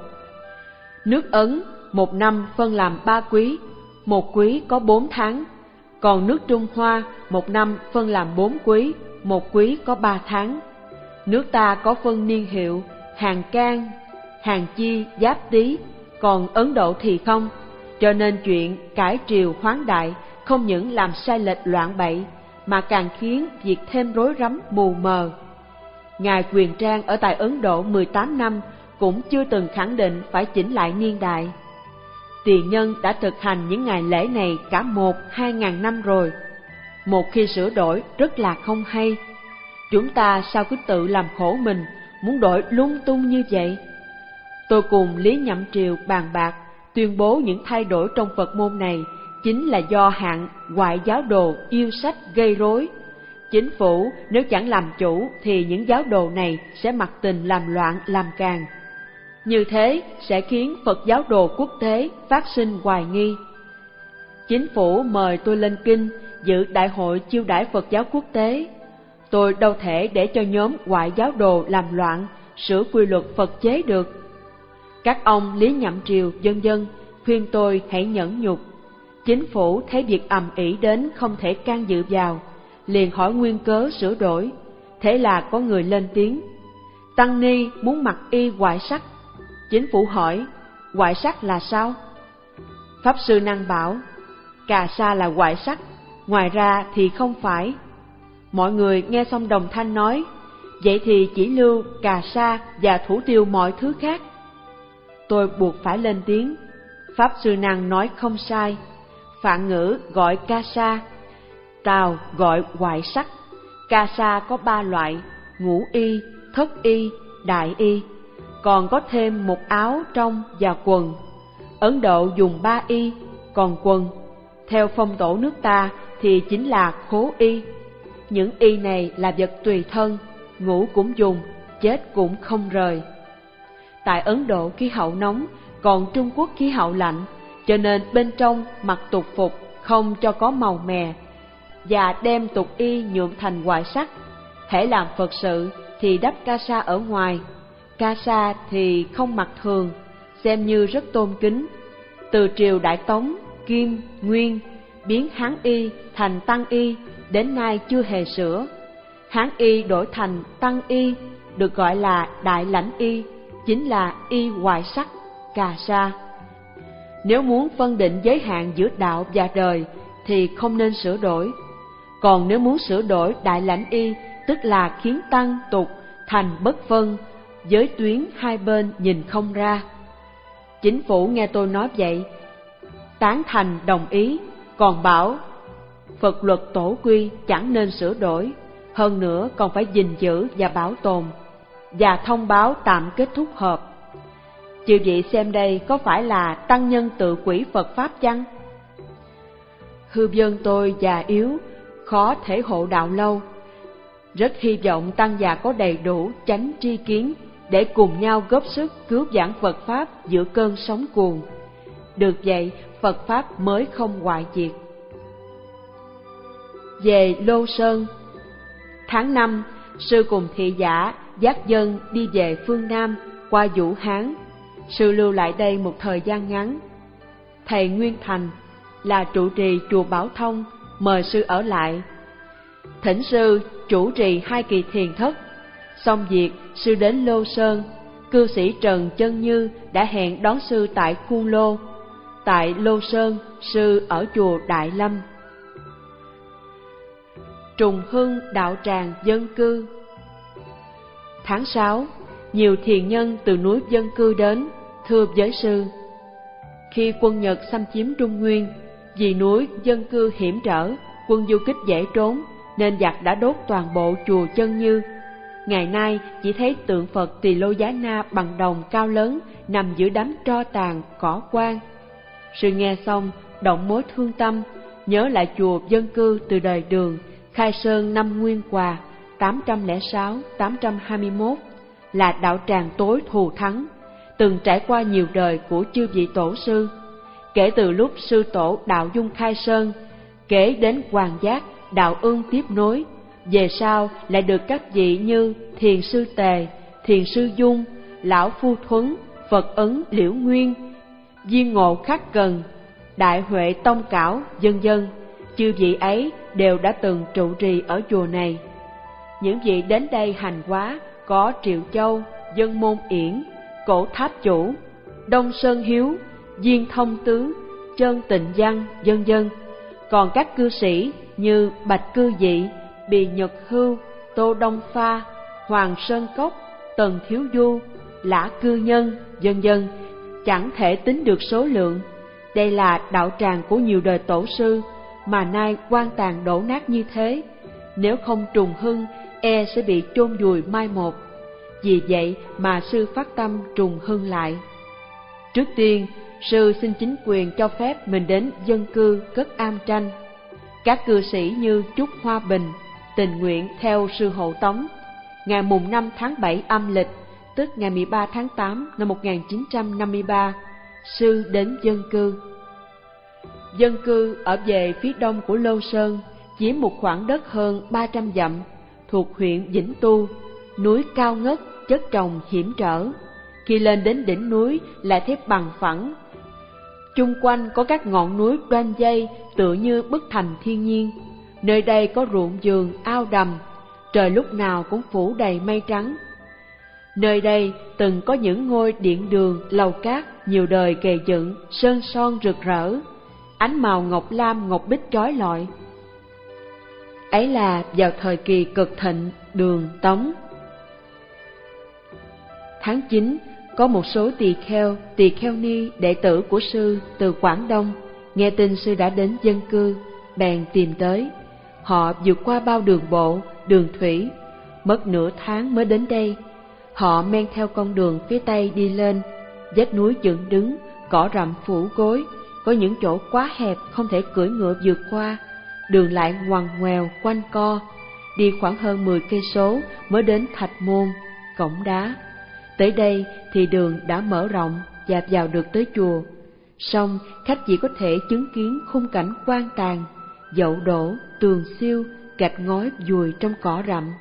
S2: Nước Ấn một năm phân làm ba quý, một quý có bốn tháng. Còn nước Trung Hoa một năm phân làm bốn quý, một quý có ba tháng. Nước ta có phân niên hiệu Hàng Can, Hàng Chi, Giáp Tý, còn Ấn Độ thì không. Cho nên chuyện cải triều hoán đại không những làm sai lệch loạn bậy, mà càng khiến việc thêm rối rắm mù mờ. Ngài Quyền Trang ở tại Ấn Độ mười tám năm cũng chưa từng khẳng định phải chỉnh lại niên đại. Tiền Nhân đã thực hành những ngày lễ này cả một, hai ngàn năm rồi. Một khi sửa đổi rất là không hay. Chúng ta sao cứ tự làm khổ mình, muốn đổi lung tung như vậy? Tôi cùng Lý Nhậm Triều bàn bạc, tuyên bố những thay đổi trong Phật môn này chính là do hạng ngoại giáo đồ yêu sách gây rối. Chính phủ nếu chẳng làm chủ thì những giáo đồ này sẽ mặc tình làm loạn làm càng. Như thế sẽ khiến Phật giáo đồ quốc tế phát sinh hoài nghi. Chính phủ mời tôi lên kinh dự đại hội chiêu đãi Phật giáo quốc tế. Tôi đâu thể để cho nhóm ngoại giáo đồ làm loạn, sửa quy luật Phật chế được. Các ông Lý Nhậm Triều vân vân khuyên tôi hãy nhẫn nhục. Chính phủ thấy việc ầm ĩ đến không thể can dự vào, liền hỏi nguyên cớ sửa đổi. Thế là có người lên tiếng, Tăng Ni muốn mặc y ngoại sắc. Chính phủ hỏi, ngoại sắc là sao? Pháp Sư Năng bảo, cà sa là ngoại sắc, ngoài ra thì không phải. Mọi người nghe xong đồng thanh nói, vậy thì chỉ lưu cà sa và thủ tiêu mọi thứ khác. Tôi buộc phải lên tiếng, Pháp Sư Năng nói không sai. Phạn ngữ gọi ca sa, Tào gọi ngoại sắc. Ca sa có ba loại, ngũ y, thất y, đại y. Còn có thêm một áo trong và quần. Ấn Độ dùng ba y, còn quần theo phong tổ nước ta thì chính là khố y. Những y này là vật tùy thân, ngủ cũng dùng, chết cũng không rời. Tại Ấn Độ khí hậu nóng, còn Trung Quốc khí hậu lạnh, cho nên bên trong mặc tục phục không cho có màu mè, và đem tục y nhuộm thành ngoại sắc. Hễ làm Phật sự thì đắp ca sa ở ngoài, ca sa thì không mặc thường, xem như rất tôn kính. Từ triều Đại Tống, Kim, Nguyên biến Hán y thành Tăng y, đến nay chưa hề sửa. Hán y đổi thành Tăng y, được gọi là Đại Lãnh y, chính là y ngoại sắc, cà sa. Nếu muốn phân định giới hạn giữa đạo và đời thì không nên sửa đổi. Còn nếu muốn sửa đổi Đại Lãnh y, tức là khiến tăng tục thành bất phân, giới tuyến hai bên nhìn không ra. Chính phủ nghe tôi nói vậy, tán thành đồng ý, còn bảo Phật luật tổ quy chẳng nên sửa đổi, hơn nữa còn phải gìn giữ và bảo tồn, và thông báo tạm kết thúc họp. Chư vị xem đây có phải là tăng nhân tự quỷ Phật Pháp chăng? Hư vân tôi già yếu, khó thể hộ đạo lâu. Rất hy vọng tăng già có đầy đủ chánh tri kiến để cùng nhau góp sức cứu vãn Phật Pháp giữa cơn sóng cuồn. Được vậy, Phật Pháp mới không hoại diệt. Về Lô Sơn, tháng năm, sư cùng thị giả dắt dân đi về phương Nam qua Vũ Hán. Sư lưu lại đây một thời gian ngắn. Thầy Nguyên Thành là trụ trì chùa Bảo Thông mời sư ở lại. Thỉnh sư chủ trì hai kỳ thiền thất. Xong việc, sư đến Lô Sơn. Cư sĩ Trần Chân Như đã hẹn đón sư tại Khuôn Lô. Tại Lô Sơn, sư ở chùa Đại Lâm. trùng hưng đạo tràng dân cư. Tháng sáu, nhiều thiền nhân từ núi dân cư đến, thưa giới sư. Khi quân Nhật xâm chiếm Trung Nguyên, vì núi dân cư hiểm trở, quân du kích dễ trốn, nên giặc đã đốt toàn bộ chùa Chân Như. Ngày nay chỉ thấy tượng Phật Tỳ Lô Giá Na bằng đồng cao lớn nằm giữa đám tro tàn cỏ quan. Sư nghe xong động mối thương tâm, nhớ lại chùa dân cư từ đời Đường, khai sơn năm Nguyên Hòa tám trăm lẻ sáu đến tám trăm hai mươi mốt, là đạo tràng tối thù thắng, từng trải qua nhiều đời của chư vị tổ sư. Kể từ lúc sư tổ Đạo Dung khai sơn, kể đến Hoàng Giác, Đạo Ưng tiếp nối, về sau lại được các vị như Thiền sư Tề, Thiền sư Dung, Lão Phu Thuấn, Phật Ấn Liễu Nguyên, Viên Ngộ Khắc Cần, Đại Huệ Tông Cảo, vân vân. Chư vị ấy đều đã từng trụ trì ở chùa này. Những vị đến đây hành hóa có Triệu Châu, Dân Môn Yển, Cổ Tháp Chủ, Đông Sơn Hiếu, Viên Thông Tứ, Trơn Tịnh Văn, vân vân. Còn các cư sĩ như Bạch Cư Dị, Bì Nhật Hưu, Tô Đông Pha, Hoàng Sơn Cốc, Tần Thiếu Du, Lã Cư Nhân, vân vân, chẳng thể tính được số lượng. Đây là đạo tràng của nhiều đời tổ sư, mà nay quan tàn đổ nát như thế, nếu không trùng hưng e sẽ bị chôn vùi mai một. Vì vậy mà sư phát tâm trùng hưng lại. Trước tiên, sư xin chính quyền cho phép mình đến dân cư cất am tranh. Các cư sĩ như Trúc Hoa Bình tình nguyện theo sư hộ tống. Ngày mùng năm tháng bảy âm lịch, tức ngày mười ba tháng tám năm một nghìn chín trăm năm mươi ba, sư đến dân cư. Dân cư ở về phía đông của Lô Sơn, chiếm một khoảng đất hơn ba trăm dặm, thuộc huyện Vĩnh Tu. Núi cao ngất, chất trồng hiểm trở. Khi lên đến đỉnh núi lại thấy bằng phẳng. Chung quanh có các ngọn núi đoan dây tựa như bức thành thiên nhiên. Nơi đây có ruộng vườn, ao đầm, trời lúc nào cũng phủ đầy mây trắng. Nơi đây từng có những ngôi điện đường, lầu cát nhiều đời gầy dựng, sơn son rực rỡ, ánh màu ngọc lam ngọc bích chói lọi. Ấy là vào thời kỳ cực thịnh Đường Tống. Tháng chín, có một số tỳ kheo, tỳ kheo ni đệ tử của sư từ Quảng Đông nghe tin sư đã đến dân cư, bèn tìm tới. Họ vượt qua bao đường bộ, đường thủy, mất nửa tháng mới đến đây. Họ men theo con đường phía tây đi lên, vách núi dựng đứng, cỏ rậm phủ gối, có những chỗ quá hẹp không thể cưỡi ngựa vượt qua, đường lại ngoằn ngoèo quanh co. Đi khoảng hơn mười cây số mới đến Thạch Môn, cổng đá. Tới đây thì đường đã mở rộng và vào được tới chùa. Song khách chỉ có thể chứng kiến khung cảnh quan tàn, dậu đổ, tường xiêu, gạch ngói vùi trong cỏ rậm.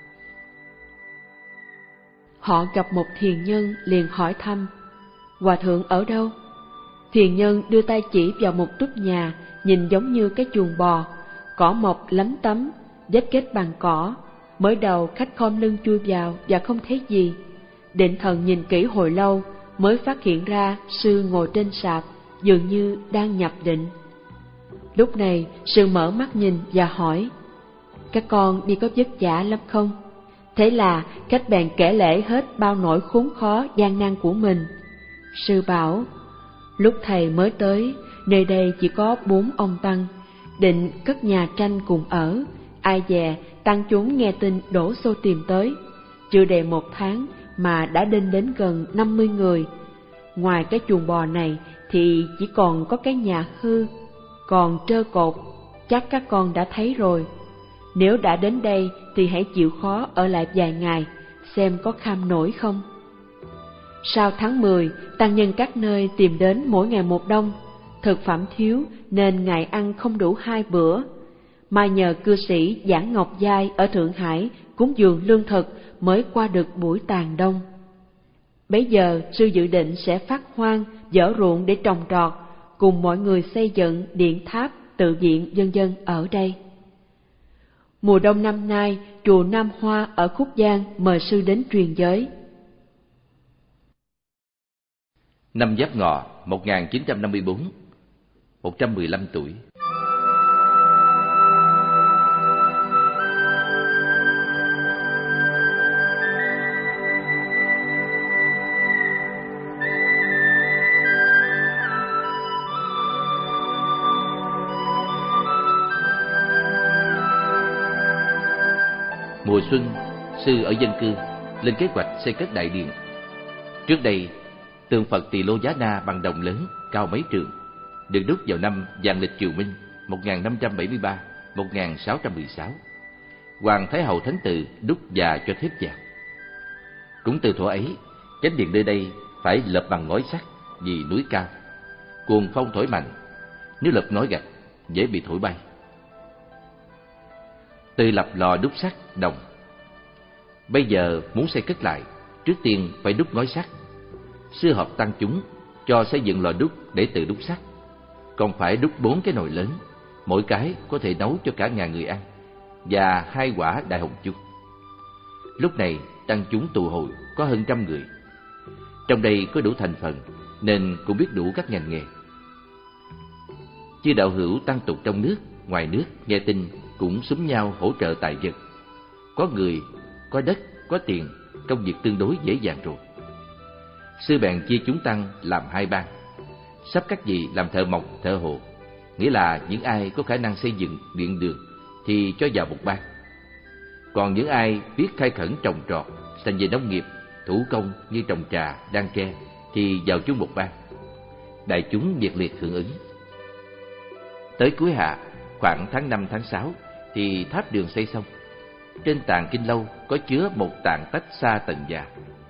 S2: Họ gặp một thiền nhân liền hỏi thăm: Hòa thượng ở đâu? Thiền nhân đưa tay chỉ vào một túp nhà nhìn giống như cái chuồng bò, cỏ mọc lấm tấm, vách kết bằng cỏ. Mới đầu khách khom lưng chui vào và không thấy gì. Định thần nhìn kỹ hồi lâu mới phát hiện ra sư ngồi trên sạp, dường như đang nhập định. Lúc này sư mở mắt nhìn và hỏi: Các con đi có vất vả lắm không? Thế là khách bèn kể lể hết bao nỗi khốn khó gian nan của mình. Sư bảo: Lúc thầy mới tới, nơi đây chỉ có bốn ông tăng, định cất nhà tranh cùng ở. Ai dè tăng chúng nghe tin đổ xô tìm tới. Chưa đầy một tháng mà đã đến đến gần năm mươi người. Ngoài cái chuồng bò này thì chỉ còn có cái nhà hư, còn trơ cột, chắc các con đã thấy rồi. Nếu đã đến đây thì hãy chịu khó ở lại vài ngày, xem có kham nổi không. Sau tháng mười, tăng nhân các nơi tìm đến mỗi ngày một đông. Thực phẩm thiếu nên ngày ăn không đủ hai bữa. Mà nhờ cư sĩ Giảng Ngọc Giai ở Thượng Hải cúng dường lương thực mới qua được buổi tàn đông. Bấy giờ sư dự định sẽ phát hoang, dỡ ruộng để trồng trọt, cùng mọi người xây dựng điện tháp, tự viện vân vân ở đây. Mùa đông năm nay, chùa Nam Hoa ở Khúc Giang mời sư đến truyền giới.
S3: Năm Giáp Ngọ một nghìn chín trăm năm mươi tư, một trăm mười lăm tuổi. Mùa xuân, sư ở dân cư lên kế hoạch xây cất đại điện. Trước đây, tượng Phật Tỳ Lô Giá Na bằng đồng lớn, cao mấy trượng, được đúc vào năm Vạn Lịch Triều Minh một nghìn năm trăm bảy mươi ba đến một nghìn sáu trăm mười sáu. Hoàng Thái Hậu Thánh Từ đúc và cho thép vàng. Cũng từ thuở ấy, chánh điện nơi đây phải lợp bằng ngói sắt vì núi cao, cuồng phong thổi mạnh, nếu lợp ngói gạch dễ bị thổi bay. Từ lập lò đúc sắt đồng. Bây giờ muốn xây cất lại, trước tiên phải đúc ngói sắt. Sư họp tăng chúng cho xây dựng lò đúc để tự đúc sắt, còn phải đúc bốn cái nồi lớn, mỗi cái có thể nấu cho cả ngàn người ăn, và hai quả đại hồng chung. Lúc này tăng chúng tụ hội có hơn trăm người. Trong đây có đủ thành phần nên cũng biết đủ các ngành nghề. Chư đạo hữu tăng tục trong nước, ngoài nước nghe tin cũng xúm nhau hỗ trợ tài vật. Có người, có đất, có tiền, công việc tương đối dễ dàng rồi. Sư bèn chia chúng tăng làm hai ban, sắp các vị làm thợ mộc, thợ hồ, nghĩa là những ai có khả năng xây dựng điện đường thì cho vào một ban. Còn những ai biết khai khẩn trồng trọt, thành về nông nghiệp, thủ công như trồng trà, đan tre thì vào chung một ban. Đại chúng nhiệt liệt hưởng ứng. Tới cuối hạ, khoảng tháng năm tháng sáu thì tháp đường xây xong. Trên tàn kinh lâu có chứa một tàn tách xa tận già.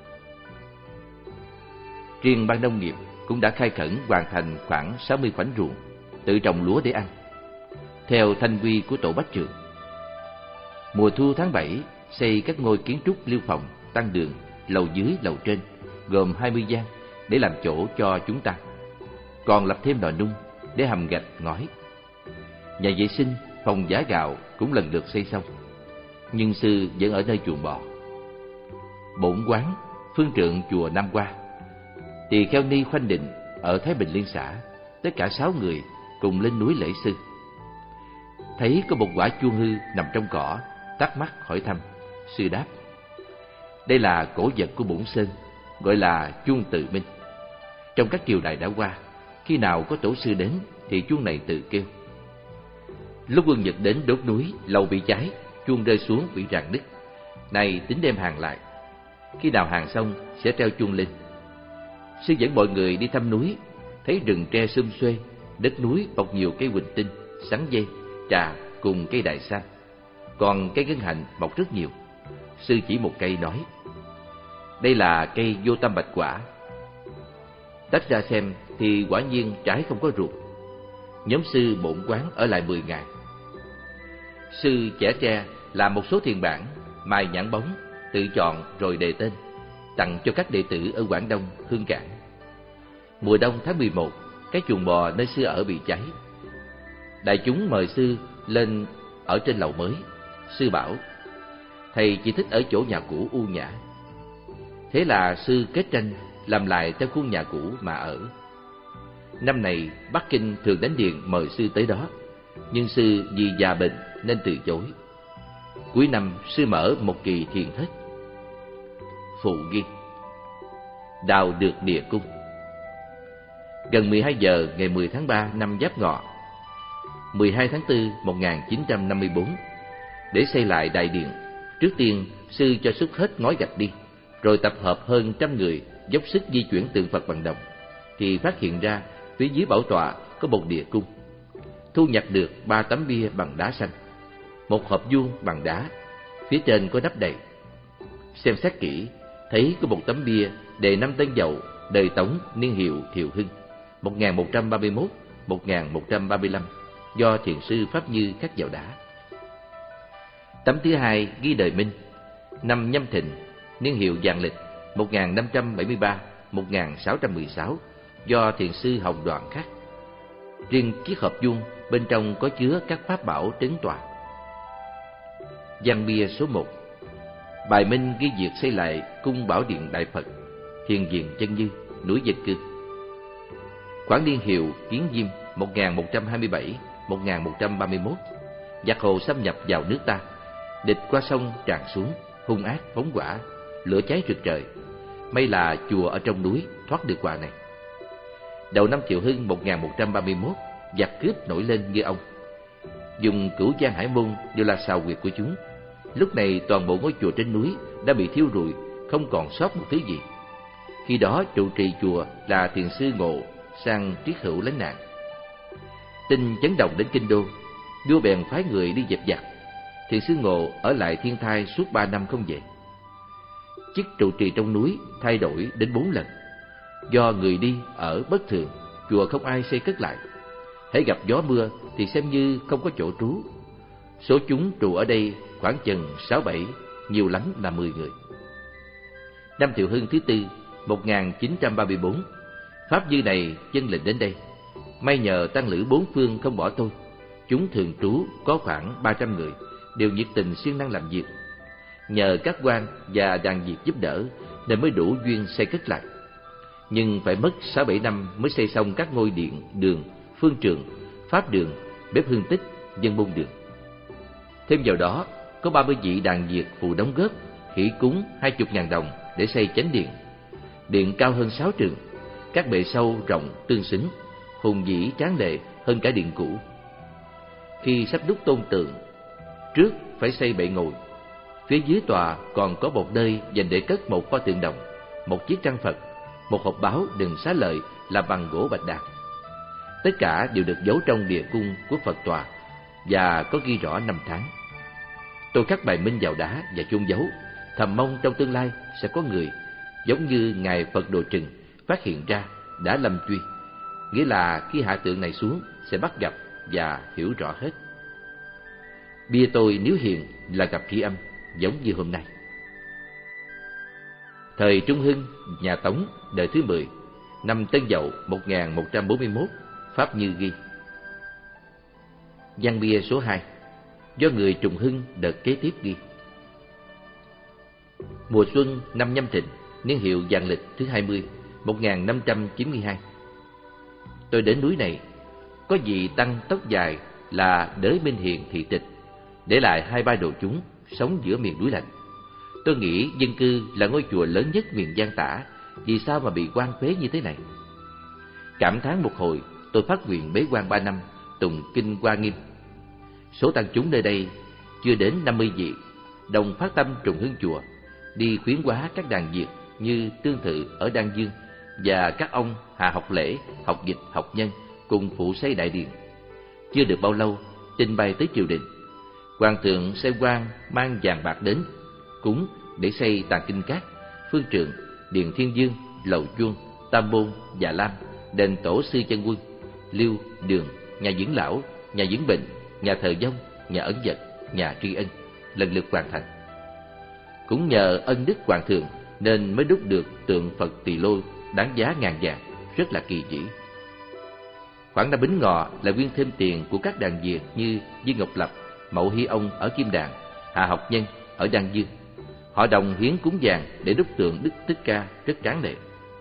S3: Riêng ban nông nghiệp cũng đã khai khẩn hoàn thành khoảng sáu mươi khoảnh ruộng, tự trồng lúa để ăn, theo thanh quy của tổ Bách Trường. Mùa thu tháng bảy xây các ngôi kiến trúc liêu phòng, tăng đường, lầu dưới lầu trên, gồm hai mươi gian để làm chỗ cho chúng tăng. Còn lập thêm nồi nung để hầm gạch ngói. Nhà vệ sinh, phòng giã gạo cũng lần lượt xây xong. Nhưng sư vẫn ở nơi chuồng bò. Bổn quán, phương trượng chùa Nam Hoa, Tỳ Kheo Ni khoanh định ở Thái Bình Liên xã, tất cả sáu người cùng lên núi lễ sư. Thấy có một quả chuông hư nằm trong cỏ, thắc mắc hỏi thăm. Sư đáp: đây là cổ vật của Bổn Sơn, gọi là chuông tự minh. Trong các triều đại đã qua, khi nào có tổ sư đến thì chuông này tự kêu. Lúc quân Nhật đến đốt núi, lầu bị cháy, chuông rơi xuống bị rạn nứt. Này tính đem hàng lại, khi nào hàng xong sẽ treo chuông lên. Sư dẫn mọi người đi thăm núi, thấy rừng tre sum xuê, đất núi bọc nhiều cây huỳnh tinh, sắn dây, trà cùng cây đại sa, còn cây ngân hạnh mọc rất nhiều. Sư chỉ một cây nói: đây là cây vô tâm bạch quả. Tách ra xem thì quả nhiên trái không có ruột. Nhóm sư bổn quán ở lại mười ngày. Sư chẻ tre làm một số thiền bản, mài nhãn bóng, tự chọn rồi đề tên, tặng cho các đệ tử ở Quảng Đông, Hương Cảng. Mùa đông tháng mười một, cái chuồng bò nơi sư ở bị cháy. Đại chúng mời sư lên ở trên lầu mới. Sư bảo: thầy chỉ thích ở chỗ nhà cũ u nhã. Thế là sư kết tranh làm lại theo khuôn nhà cũ mà ở. Năm này Bắc Kinh thường đánh điện mời sư tới đó, nhưng sư vì già bệnh nên từ chối. Cuối năm sư mở một kỳ thiền thất. Phụ ghi: đào được địa cung. Gần mười hai giờ ngày mười tháng ba năm Giáp Ngọ, mười hai tháng tư một nghìn chín trăm năm mươi tư, để xây lại đại điện, trước tiên sư cho xúc hết ngói gạch đi, rồi tập hợp hơn trăm người dốc sức di chuyển tượng Phật bằng đồng, thì phát hiện ra phía dưới bảo tọa có một địa cung. Thu nhặt được ba tấm bia bằng đá xanh, một hộp vuông bằng đá, phía trên có nắp đầy. Xem xét kỹ, thấy có một tấm bia đề năm Tân Dậu, đời Tống, niên hiệu Thiệu Hưng, một nghìn một trăm ba mươi mốt đến một nghìn một trăm ba mươi lăm, do thiền sư Pháp Như khắc vào đá. Tấm thứ hai ghi đời Minh, năm Nhâm Thìn, niên hiệu Vạn Lịch, một nghìn năm trăm bảy mươi ba đến một nghìn sáu trăm mười sáu, do thiền sư Hồng Đoạn khắc. Riêng chiếc hộp vuông bên trong có chứa các pháp bảo trấn tọa. Văn bia số một, bài minh ghi việc xây lại cung Bảo Điện Đại Phật, Thiền Viện Chân Như, núi Dân Cư. Khoảng niên hiệu Kiến Diêm, một nghìn một trăm hai mươi bảy đến một nghìn một trăm ba mươi mốt, giặc Hồ xâm nhập vào nước ta, địch qua sông tràn xuống, hung ác phóng hỏa, lửa cháy rực trời. May là chùa ở trong núi thoát được họa này. Đầu năm Thiệu Hưng một nghìn một trăm ba mươi mốt, giặc cướp nổi lên như ông. Dùng Cửu Giang Hải Môn đều là sào huyệt của chúng. Lúc này toàn bộ ngôi chùa trên núi đã bị thiêu rụi, không còn sót một thứ gì. Khi đó trụ trì chùa là thiền sư Ngộ sang Triết Hữu lánh nạn. Tin chấn động đến kinh đô, vua bèn phái người đi dẹp giặc. Thiền sư Ngộ ở lại Thiên Thai suốt ba năm không về. Chức trụ trì trong núi thay đổi đến bốn lần. Do người đi ở bất thường, chùa không ai xây cất lại. Hễ gặp gió mưa thì xem như không có chỗ trú. Số chúng trụ ở đây khoảng chừng sáu bảy, nhiều lắm là mười người. Năm Thiệu Hưng thứ tư, một nghìn chín trăm ba mươi bốn, pháp dư này dân lệnh đến đây. May nhờ tăng lữ bốn phương không bỏ tôi. Chúng thường trú có khoảng ba trăm người, đều nhiệt tình siêng năng làm việc. Nhờ các quan và đàn việc giúp đỡ nên mới đủ duyên xây cất lại. Nhưng phải mất sáu bảy năm mới xây xong các ngôi điện, đường, phương trường, pháp đường, bếp hương tích, dân môn đường. Thêm vào đó, có ba mươi vị đàn việc phụ đóng góp, hỷ cúng hai mươi ngàn đồng để xây chánh điện. Điện cao hơn sáu trượng, các bệ sâu rộng tương xứng, hùng vĩ tráng lệ hơn cả điện cũ. Khi sắp đúc tôn tượng, trước phải xây bệ ngồi. Phía dưới tòa còn có một nơi dành để cất một pho tượng đồng, một chiếc trang Phật, một hộp báo đựng xá lợi làm bằng gỗ bạch đàn. Tất cả đều được giấu trong địa cung của Phật tòa và có ghi rõ năm tháng. Tôi khắc bài minh vào đá và chôn giấu, thầm mong trong tương lai sẽ có người giống như ngài Phật Độ Trừng phát hiện ra đã lâm truy, nghĩa là khi hạ tượng này xuống sẽ bắt gặp và hiểu rõ hết. Bia tôi nếu hiện là gặp Tri Âm, giống như hôm nay. Thời Trung Hưng, nhà Tống, đời thứ mười, năm Tân Dậu một nghìn một trăm bốn mươi mốt, pháp như ghi. Văn bia số hai, do người Trùng Hưng đợt kế tiếp ghi. Mùa xuân năm Nhâm Thìn, niên hiệu Vạn Lịch thứ hai mươi, một nghìn năm trăm chín mươi hai. Tôi đến núi này, có vị tăng tóc dài là Đới Minh Hiền thị tịch, để lại hai ba đồ chúng sống giữa miền núi lạnh. Tôi nghĩ dân cư là ngôi chùa lớn nhất miền Giang Tả, vì sao mà bị quan phế như thế này? Cảm thán một hồi, tôi phát nguyện bế quan ba năm, tùng kinh Hoa Nghiêm. Số tăng chúng nơi đây chưa đến năm mươi vị, đồng phát tâm trùng hưng chùa, đi khuyến hóa các đàn Việt như Tương Tự ở Đan Dương và các ông Hà Học Lễ, Học Dịch, Học Nhân cùng phụ xây đại điện. Chưa được bao lâu, tin bay tới triều đình. Hoàng thượng sai quan mang vàng bạc đến cúng để xây tàng kinh cát, phương trượng, điện Thiên Dương, lầu chuông, tam môn, Già Lam, đền tổ sư chân quân, lưu, đường, nhà dưỡng lão, nhà dưỡng bệnh, nhà thờ vong, nhà ẩn vật, nhà tri ân, lần lượt hoàn thành. Cũng nhờ ân đức hoàng thượng nên mới đúc được tượng Phật Tỳ Lô đáng giá ngàn vàng, rất là kỳ vĩ. Khoảng năm Bính Ngọ là nguyên thêm tiền của các đàn Việt như Dương Ngọc Lập, Mậu Hy Ông ở Kim Đàn, Hà Học Nhân ở Đan Dương. Họ đồng hiến cúng vàng để đúc tượng Đức Thích Ca rất tráng lệ.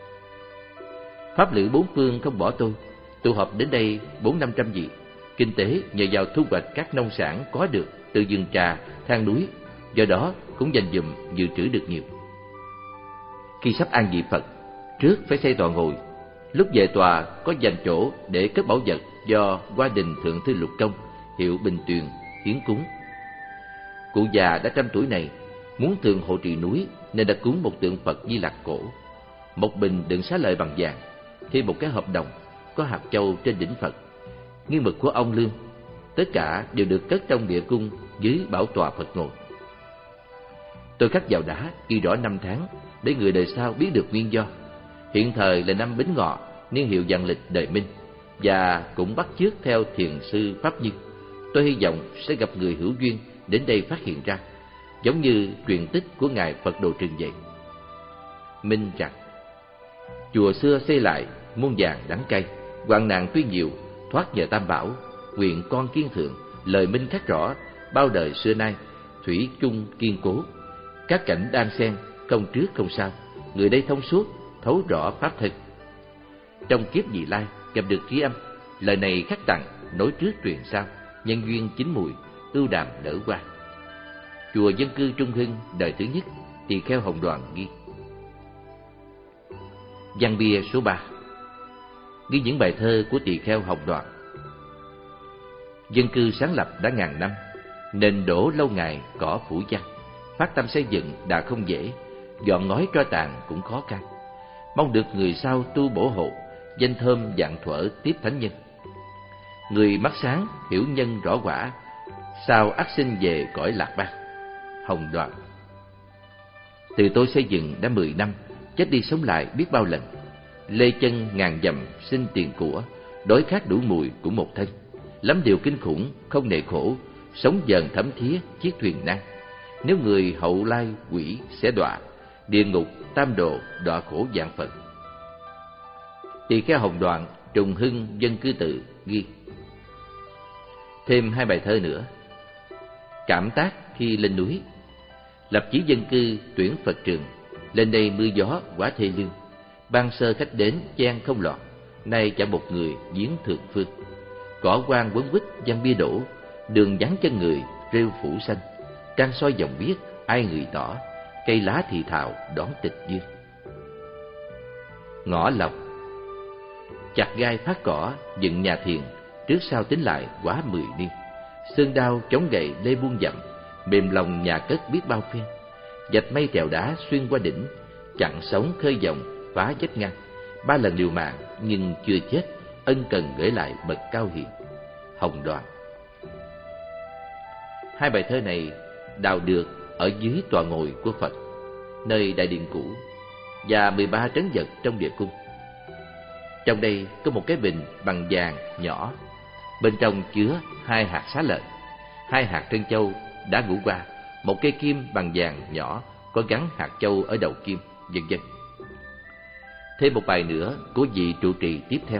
S3: Pháp lữ bốn phương không bỏ tôi, tụ họp đến đây bốn năm trăm vị. Kinh tế nhờ vào thu hoạch các nông sản có được từ vườn trà, than núi, do đó cũng dành dụm dự trữ được nhiều. Khi sắp an vị Phật, trước phải xây tòa ngồi. Lúc về tòa có dành chỗ để cất bảo vật do Hoa Đình Thượng Thư Lục Công, hiệu Bình Tuyền, hiến cúng. Cụ già đã trăm tuổi này muốn thường hộ trì núi nên đã cúng một tượng Phật Di Lặc cổ, một bình đựng xá lợi bằng vàng, thêm một cái hộp đồng có hạt châu trên đỉnh Phật, nghiêng mực của ông Lương. Tất cả đều được cất trong địa cung dưới bảo tọa Phật ngồi. Tôi khắc vào đá ghi rõ năm tháng để người đời sau biết được nguyên do. Hiện thời là năm Bính Ngọ, niên hiệu Vạn Lịch đời Minh, và cũng bắt chước theo thiền sư Pháp Như. Tôi hy vọng sẽ gặp người hữu duyên đến đây phát hiện ra, giống như truyền tích của ngài Phật Độ Trừng vậy. Minh rằng chùa xưa xây lại muôn vàn đắng cay, hoạn nạn tuy nhiều, thoát nhờ Tam Bảo, nguyện con kiên thượng, lời minh khắc rõ, bao đời xưa nay thủy chung kiên cố. Các cảnh đan xen, không trước không sau, người đây thông suốt, thấu rõ pháp thân. Trong kiếp vị lai gặp được Trí Âm, lời này khắc tặng, nối trước truyền sau, nhân duyên chín mùi, ưu đàm nở hoa. Chùa dân cư Trung Hưng đời thứ nhất, Tỳ Kheo Hồng Đoàn ghi. Văn bia số ba, ghi những bài thơ của Tỳ Kheo Hồng Đoàn. Dân cư sáng lập đã ngàn năm, nên đổ lâu ngày cỏ phủ văng. Phát tâm xây dựng đã không dễ, dọn ngói tro tàn cũng khó khăn. Mong được người sau tu bổ hộ, danh thơm dạng thuở tiếp thánh nhân. Người mắt sáng hiểu nhân rõ quả, sao ắt sinh về cõi lạc bang. Hồng Đoàn. Từ tôi xây dựng đã mười năm, chết đi sống lại biết bao lần. Lê chân ngàn dặm xin tiền của, đói khát đủ mùi của một thân. Lắm điều kinh khủng không nể khổ, sống dần thấm thía chiếc thuyền nan. Nếu người hậu lai quỷ sẽ đọa, địa ngục tam độ đọa khổ vạn phần. Tỳ kheo Hồng Đoàn, Trùng Hưng Dân Cư Tự ghi. Thêm hai bài thơ nữa. Cảm tác khi lên núi. Lập chí dân cư tuyển Phật trường, lên đây mưa gió quá thê lương. Ban sơ khách đến chen không lọt, nay chẳng một người viếng thượng phương. Cỏ quan quấn quýt văn bia đổ, đường vắng chân người rêu phủ xanh. Trăng soi dòng biếc ai người tỏ, cây lá thì thào đón tịch dương. Ngõ Lộc. Chặt gai phát cỏ dựng nhà thiền, trước sau tính lại quá mười niên. Sơn đao chống gậy lê buông dặm, mềm lòng nhà cất biết bao phen. Dạch mây trèo đá xuyên qua đỉnh, chặn sóng khơi dòng phá vách ngăn. Ba lần liều mạng nhưng chưa chết, ân cần gửi lại bậc cao hiền. Hồng Đoàn. Hai bài thơ này đào được ở dưới tòa ngồi của Phật, nơi đại điện cũ, và mười ba trấn vật trong địa cung. Trong đây có một cái bình bằng vàng nhỏ, bên trong chứa hai hạt xá lợi, hai hạt trân châu đã ngũ qua, một cây kim bằng vàng nhỏ có gắn hạt châu ở đầu kim, vân vân. Thêm một bài nữa của vị trụ trì tiếp theo.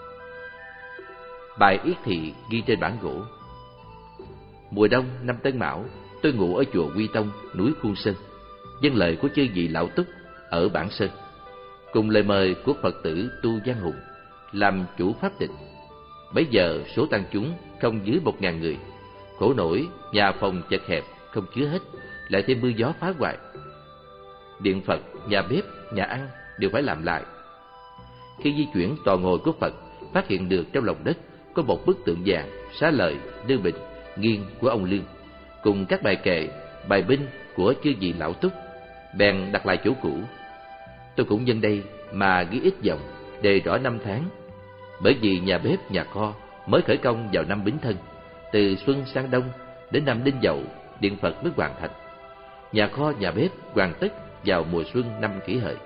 S3: Bài yết thị ghi trên bản gỗ. Mùa đông năm Tân Mão, tôi ngủ ở chùa Quy Tông, núi Khuôn Sơn, vâng lời của chư vị lão túc ở Bản Sơn, cùng lời mời của Phật tử Tu Giang Hùng làm chủ pháp tịch. Bấy giờ số tăng chúng không dưới một ngàn người, khổ nổi nhà phòng chật hẹp không chứa hết, lại thêm mưa gió phá hoại. Điện Phật, nhà bếp, nhà ăn đều phải làm lại. Khi di chuyển tòa ngồi của Phật, phát hiện được trong lòng đất có một bức tượng vàng, xá lợi, Lư Bình, nghiêng của ông Lương, cùng các bài kệ, bài binh của chư vị lão túc, bèn đặt lại chỗ cũ. Tôi cũng nhân đây mà ghi ít dòng, đề rõ năm tháng, bởi vì nhà bếp, nhà kho mới khởi công vào năm Bính Thân, từ xuân sang đông đến năm Đinh Dậu, điện Phật mới hoàn thành. Nhà kho, nhà bếp hoàn tất vào mùa xuân năm Kỷ Hợi.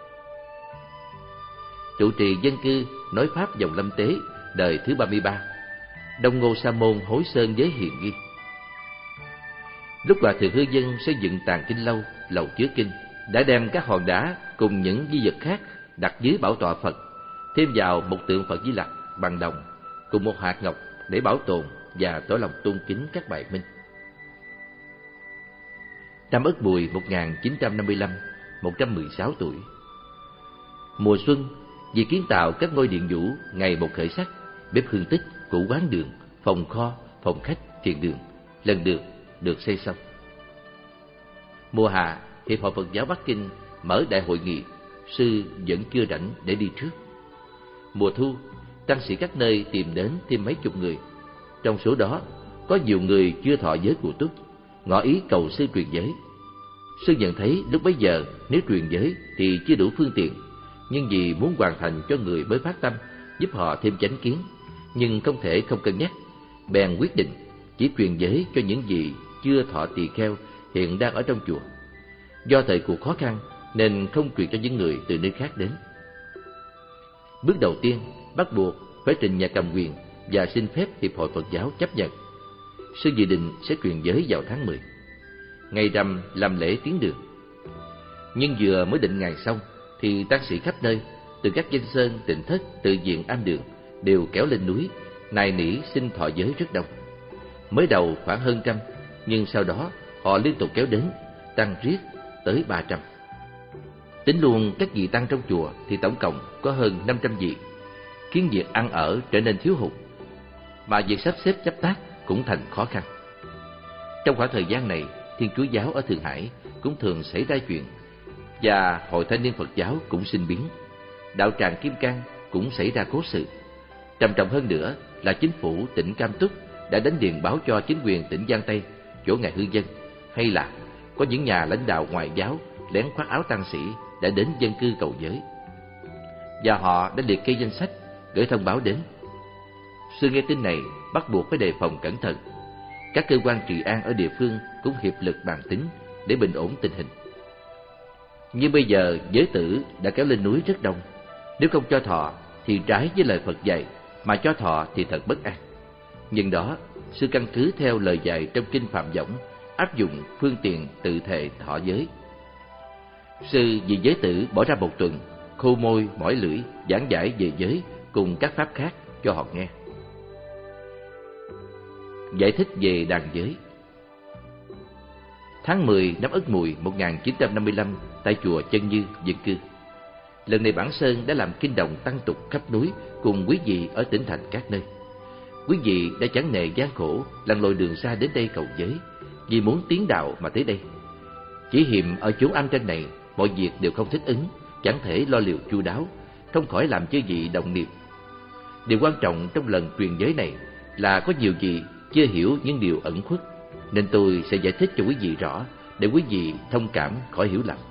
S3: Trụ trì dân cư nói pháp dòng Lâm Tế đời thứ ba mươi ba, Đông Ngô Sa Môn Hối Sơn Giới Hiền ghi. Lúc Hòa Thượng Hư Dân xây dựng tàng kinh lâu, lầu chứa kinh, đã đem các hòn đá cùng những di vật khác đặt dưới bảo tọa Phật, thêm vào một tượng Phật Di Lặc bằng đồng cùng một hạt ngọc để bảo tồn và tỏ lòng tôn kính các bài minh. Năm Ất Mùi một nghìn chín trăm năm mươi lăm, một trăm mười sáu tuổi. Mùa xuân, vì kiến tạo các ngôi điện vũ ngày một khởi sắc, bếp hương tích, cụ quán đường, phòng kho, phòng khách, thiền đường lần lượt được xây xong. Mùa hạ, Hiệp hội Phật giáo Bắc Kinh mở đại hội nghị, sư vẫn chưa rảnh để đi trước. Mùa thu, tăng sĩ các nơi tìm đến thêm mấy chục người. Trong số đó, có nhiều người chưa thọ giới cụ túc, ngỏ ý cầu sư truyền giới. Sư nhận thấy lúc bấy giờ nếu truyền giới thì chưa đủ phương tiện, nhưng vì muốn hoàn thành cho người mới phát tâm, giúp họ thêm chánh kiến, nhưng không thể không cân nhắc, bèn quyết định chỉ truyền giới cho những vị chưa thọ tỳ kheo hiện đang ở trong chùa. Do thời cuộc khó khăn nên không truyền cho những người từ nơi khác đến. Bước đầu tiên bắt buộc phải trình nhà cầm quyền và xin phép Hiệp hội Phật giáo chấp nhận. Sư dự định sẽ truyền giới vào tháng mười, ngày rằm làm lễ tiến đường. Nhưng vừa mới định ngày xong thì tăng sĩ khắp nơi, từ các danh sơn, tịnh thất, tự viện, am đường đều kéo lên núi nài nỉ xin thọ giới rất đông. Mới đầu khoảng hơn trăm, nhưng sau đó họ liên tục kéo đến, tăng riết tới ba trăm. Tính luôn các vị tăng trong chùa thì tổng cộng có hơn năm trăm vị, khiến việc ăn ở trở nên thiếu hụt, mà việc sắp xếp chấp tác cũng thành khó khăn. Trong khoảng thời gian này, Thiên Chúa giáo ở Thượng Hải cũng thường xảy ra chuyện, và Hội Thanh niên Phật giáo cũng sinh biến. Đạo tràng Kim Cang cũng xảy ra cố sự. Trầm trọng hơn nữa là chính phủ tỉnh Cam Túc đã đánh điện báo cho chính quyền tỉnh Giang Tây, chỗ ngài hư dân, hay là có những nhà lãnh đạo ngoại giáo lén khoác áo tăng sĩ đã đến dân cư cầu giới. Và họ đã liệt kê danh sách, gửi thông báo đến. Sư nghe tin này bắt buộc phải đề phòng cẩn thận. Các cơ quan trị an ở địa phương cũng hiệp lực bàn tính để bình ổn tình hình. Nhưng bây giờ giới tử đã kéo lên núi rất đông. Nếu không cho thọ thì trái với lời Phật dạy, mà cho thọ thì thật bất an. Nhưng đó, sư căn cứ theo lời dạy trong kinh Phạm Võng, áp dụng phương tiện tự thệ thọ giới. Sư vì giới tử bỏ ra một tuần, khô môi mỏi lưỡi giảng giải về giới cùng các pháp khác cho họ nghe. Giải thích về đàn giới. Tháng mười năm Ất Mùi một nghìn chín trăm năm mươi lăm, tại chùa Chân Như dân cư. Lần này Bản Sơn đã làm kinh đồng tăng tục khắp núi cùng quý vị ở tỉnh thành các nơi. Quý vị đã chẳng nề gian khổ lặn lội đường xa đến đây cầu giới, vì muốn tiến đạo mà tới đây. Chỉ hiềm ở chốn am tranh này, mọi việc đều không thích ứng, chẳng thể lo liệu chu đáo, không khỏi làm cho vị động niệm. Điều quan trọng trong lần truyền giới này là có nhiều vị chưa hiểu những điều ẩn khuất, nên tôi sẽ giải thích cho quý vị rõ để quý vị thông cảm khỏi hiểu lầm.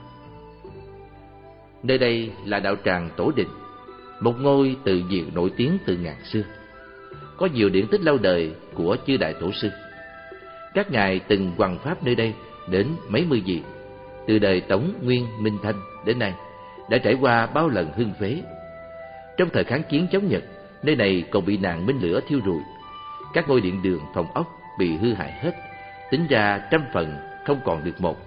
S3: Nơi đây là đạo tràng Tổ Đình, một ngôi từ viện nổi tiếng từ ngàn xưa, có nhiều điển tích lâu đời của chư đại tổ sư. Các ngài từng hoằng pháp nơi đây đến mấy mươi vị, từ đời Tống, Nguyên, Minh, Thanh đến nay, đã trải qua bao lần hưng phế. Trong thời kháng chiến chống Nhật, nơi này còn bị nạn minh lửa thiêu rụi. Các ngôi điện đường, phòng ốc bị hư hại hết, tính ra trăm phần không còn được một.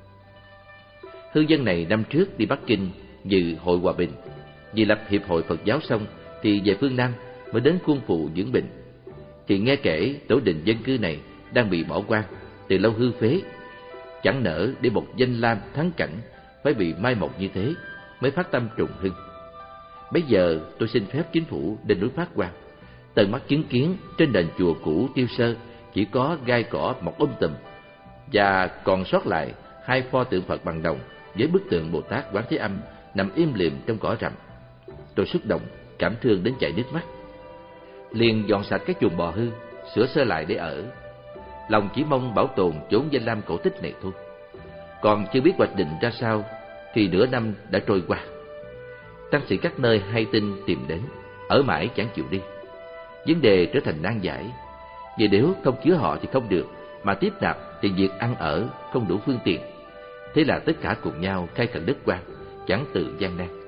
S3: Hư dân này năm trước đi Bắc Kinh dự hội hòa bình, vì lập hiệp hội Phật giáo xong thì về phương Nam mới đến khuôn phụ dưỡng bệnh. Thì nghe kể tổ đình dân cư này đang bị bỏ hoang, từ lâu hư phế, chẳng nỡ để một danh lam thắng cảnh phải bị mai một như thế, mới phát tâm trùng hưng. Bây giờ tôi xin phép chính phủ đến núi Phát Quang, tận mắt chứng kiến trên đền chùa cũ tiêu sơ chỉ có gai cỏ mọc um tùm, và còn sót lại hai pho tượng Phật bằng đồng với bức tượng Bồ Tát Quán Thế Âm nằm im lìm trong cỏ rậm. Tôi xúc động, cảm thương đến chảy nước mắt, liền dọn sạch các chuồng bò hư, sửa sơ lại để ở. Lòng chỉ mong bảo tồn chốn danh lam cổ tích này thôi. Còn chưa biết hoạch định ra sao thì nửa năm đã trôi qua. Tăng sĩ các nơi hay tin tìm đến, ở mãi chẳng chịu đi. Vấn đề trở thành nan giải, vì nếu không chứa họ thì không được, mà tiếp nạp thì việc ăn ở không đủ phương tiện. Thế là tất cả cùng nhau khai khẩn đất quan, chẳng tự gian nan.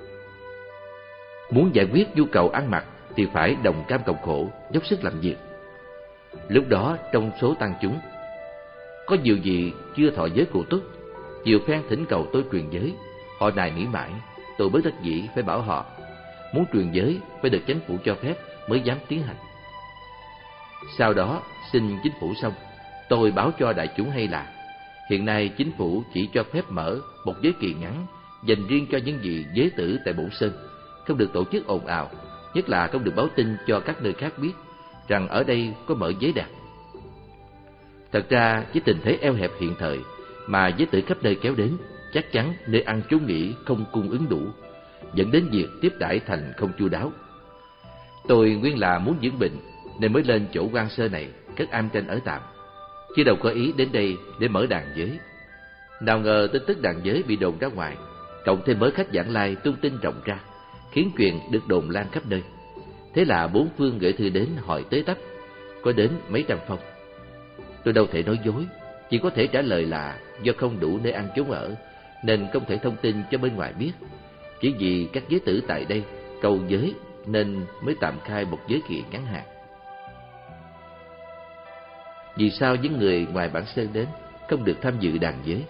S3: Muốn giải quyết nhu cầu ăn mặc thì phải đồng cam cộng khổ, dốc sức làm việc. Lúc đó trong số tăng chúng, có nhiều vị chưa thọ giới cụ túc, nhiều phen thỉnh cầu tôi truyền giới. Họ nài nỉ mãi, tôi bất đắc dĩ phải bảo họ muốn truyền giới phải được chính phủ cho phép mới dám tiến hành. Sau đó xin chính phủ xong, tôi báo cho đại chúng hay là hiện nay chính phủ chỉ cho phép mở một giới kỳ ngắn dành riêng cho những vị giới tử tại Bổn Sơn, không được tổ chức ồn ào, nhất là không được báo tin cho các nơi khác biết rằng ở đây có mở giới đàn. Thật ra với tình thế eo hẹp hiện thời mà giới tử khắp nơi kéo đến, chắc chắn nơi ăn trốn nghỉ không cung ứng đủ, dẫn đến việc tiếp đãi thành không chu đáo. Tôi nguyên là muốn dưỡng bệnh nên mới lên chỗ quan sơ này cất am tranh ở tạm, chứ đâu có ý đến đây để mở đàn giới. Nào ngờ tin tức đàn giới bị đồn ra ngoài, cộng thêm mới khách vãng lai tung tin rộng ra, khiến chuyện được đồn lan khắp nơi. Thế là bốn phương gửi thư đến hỏi tới tấp, có đến mấy trăm phong. Tôi đâu thể nói dối, chỉ có thể trả lời là do không đủ nơi ăn chốn ở nên không thể thông tin cho bên ngoài biết. Chỉ vì các giới tử tại đây cầu giới nên mới tạm khai một giới kỳ ngắn hạn. Vì sao những người ngoài Bản Sơn đến không được tham dự đàn giới?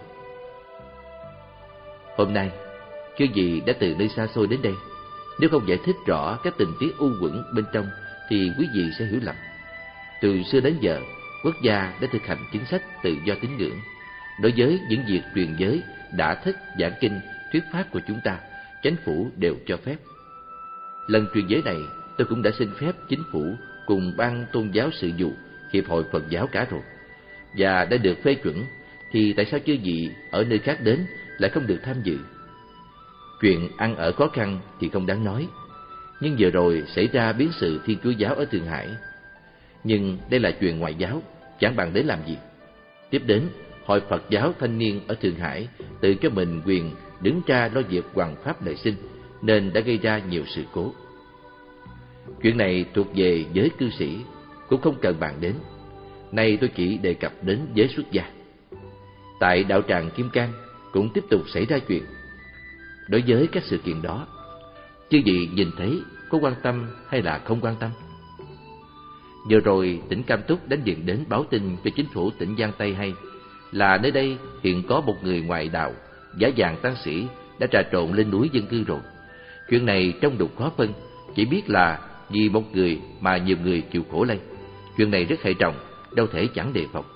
S3: Hôm nay, chưa gì đã từ nơi xa xôi đến đây, nếu không giải thích rõ các tình tiết u uẩn bên trong thì quý vị sẽ hiểu lầm. Từ xưa đến giờ, quốc gia đã thực hành chính sách tự do tín ngưỡng. Đối với những việc truyền giới, đã thức, giảng kinh, thuyết pháp của chúng ta, chính phủ đều cho phép. Lần truyền giới này, tôi cũng đã xin phép chính phủ cùng ban tôn giáo sự vụ, hiệp hội Phật giáo cả rồi, và đã được phê chuẩn. Thì tại sao chư vị ở nơi khác đến lại không được tham dự? Chuyện ăn ở khó khăn thì không đáng nói, nhưng vừa rồi xảy ra biến sự Thiên Chúa giáo ở Thượng Hải. Nhưng đây là chuyện ngoại giáo, chẳng bàn đến làm gì. Tiếp đến, Hội Phật giáo thanh niên ở Thượng Hải tự cho mình quyền đứng ra lo việc hoằng pháp lệ sinh, nên đã gây ra nhiều sự cố. Chuyện này thuộc về giới cư sĩ, cũng không cần bàn đến. Nay tôi chỉ đề cập đến giới xuất gia. Tại đạo tràng Kim Cang cũng tiếp tục xảy ra chuyện. Đối với các sự kiện đó, chư vị nhìn thấy có quan tâm hay là không quan tâm? Vừa rồi tỉnh Cam Túc đánh điện đến báo tin cho chính phủ tỉnh Giang Tây hay là nơi đây hiện có một người ngoại đạo giả dạng tăng sĩ đã trà trộn lên núi dân cư rồi. Chuyện này trong đục khó phân, chỉ biết là vì một người mà nhiều người chịu khổ lây. Chuyện này rất hệ trọng, đâu thể chẳng đề phòng.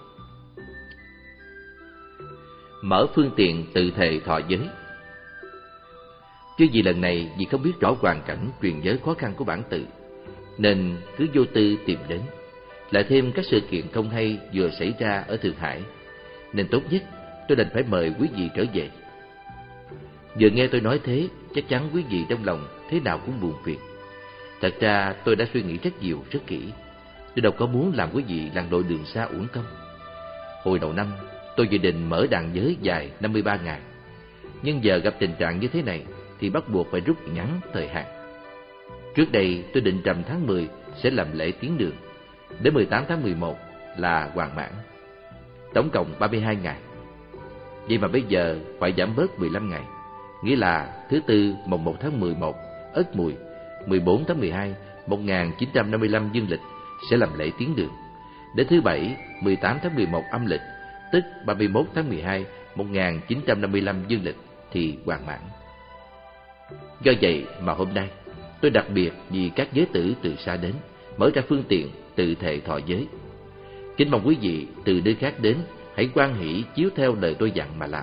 S3: Mở phương tiện tự thề thọ giới. Chứ vì lần này vì không biết rõ hoàn cảnh truyền giới khó khăn của bản tự, nên cứ vô tư tìm đến. Lại thêm các sự kiện không hay vừa xảy ra ở Thượng Hải, nên tốt nhất tôi đành phải mời quý vị trở về. Vừa nghe tôi nói thế, chắc chắn quý vị trong lòng thế nào cũng buồn phiền. Thật ra tôi đã suy nghĩ rất nhiều, rất kỹ. Tôi đâu có muốn làm quý vị lặn lội đường xa uổng công. Hồi đầu năm, tôi dự định mở đàn giới dài năm mươi ba ngày. Nhưng giờ gặp tình trạng như thế này thì bắt buộc phải rút ngắn thời hạn. Trước đây tôi định rằm tháng mười sẽ làm lễ tiến đường, đến mười tám tháng mười một là hoàn mãn. Tổng cộng ba mươi hai ngày. Vậy mà bây giờ phải giảm bớt mười lăm ngày. Nghĩa là thứ tư mồng một tháng mười một Ất Mùi, mười bốn tháng mười hai một nghìn chín trăm năm mươi lăm dương lịch sẽ làm lễ tiến đường. Đến thứ bảy mười tám tháng mười một âm lịch, tức ba mươi mốt tháng mười hai một nghìn chín trăm năm mươi lăm dương lịch thì hoàn mãn. Do vậy mà hôm nay tôi đặc biệt vì các giới tử từ xa đến, mở ra phương tiện tự thệ thọ giới. Kính mong quý vị từ nơi khác đến hãy hoan hỷ chiếu theo lời tôi dặn mà làm.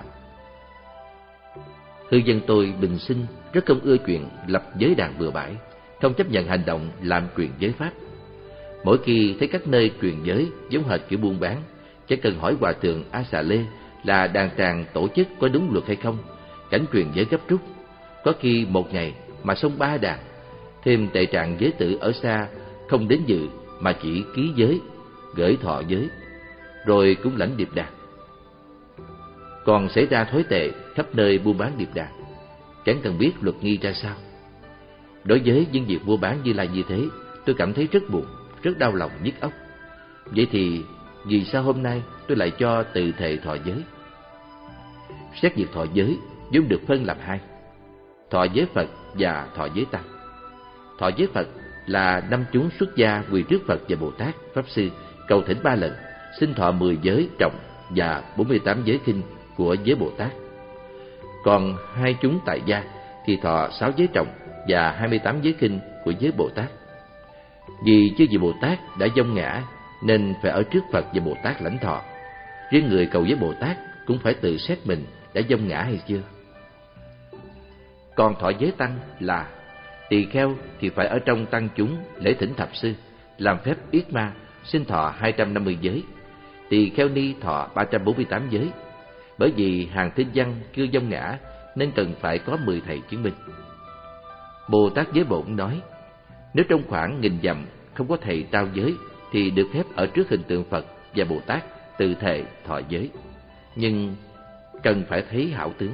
S3: Hư dân tôi bình sinh rất không ưa chuyện lập giới đàn bừa bãi, không chấp nhận hành động làm truyền giới pháp. Mỗi khi thấy các nơi truyền giới giống hệt kiểu buôn bán, chỉ cần hỏi hòa thượng A Xà Lê là đàn tràng tổ chức có đúng luật hay không. Cảnh truyền giới gấp rút, có khi một ngày mà xong ba đàn. Thêm tệ trạng giới tử ở xa không đến dự mà chỉ ký giới, gửi thọ giới, rồi cũng lãnh điệp đàn. Còn xảy ra thối tệ khắp nơi buôn bán điệp đàn, chẳng cần biết luật nghi ra sao. Đối với những việc mua bán như là như thế, tôi cảm thấy rất buồn, rất đau lòng nhức óc. Vậy thì vì sao hôm nay tôi lại cho tự thệ thọ giới? Xét việc thọ giới vốn được phân làm hai: thọ giới Phật và thọ giới Tăng. Thọ giới Phật là năm chúng xuất gia quỳ trước Phật và Bồ Tát, Pháp Sư, cầu thỉnh ba lần, xin thọ mười giới trọng và bốn mươi tám giới kinh của giới Bồ Tát. Còn hai chúng tại gia thì thọ sáu giới trọng và hai mươi tám giới kinh của giới Bồ Tát. Vì chư vị Bồ Tát đã vong ngã nên phải ở trước Phật và Bồ Tát lãnh thọ. Riêng người cầu với Bồ Tát cũng phải tự xét mình đã vong ngã hay chưa. Còn thọ giới Tăng là tỳ kheo thì phải ở trong tăng chúng lễ thỉnh thập sư, làm phép yết ma, xin thọ hai trăm năm mươi giới. Tỳ kheo ni thọ ba trăm bốn mươi tám giới. Bởi vì hàng thinh văn chưa vong ngã nên cần phải có mười thầy chứng minh. Bồ Tát Giới Bổn nói, nếu trong khoảng nghìn dặm không có thầy trao giới thì được phép ở trước hình tượng Phật và Bồ Tát tự thệ thọ giới, nhưng cần phải thấy hảo tướng.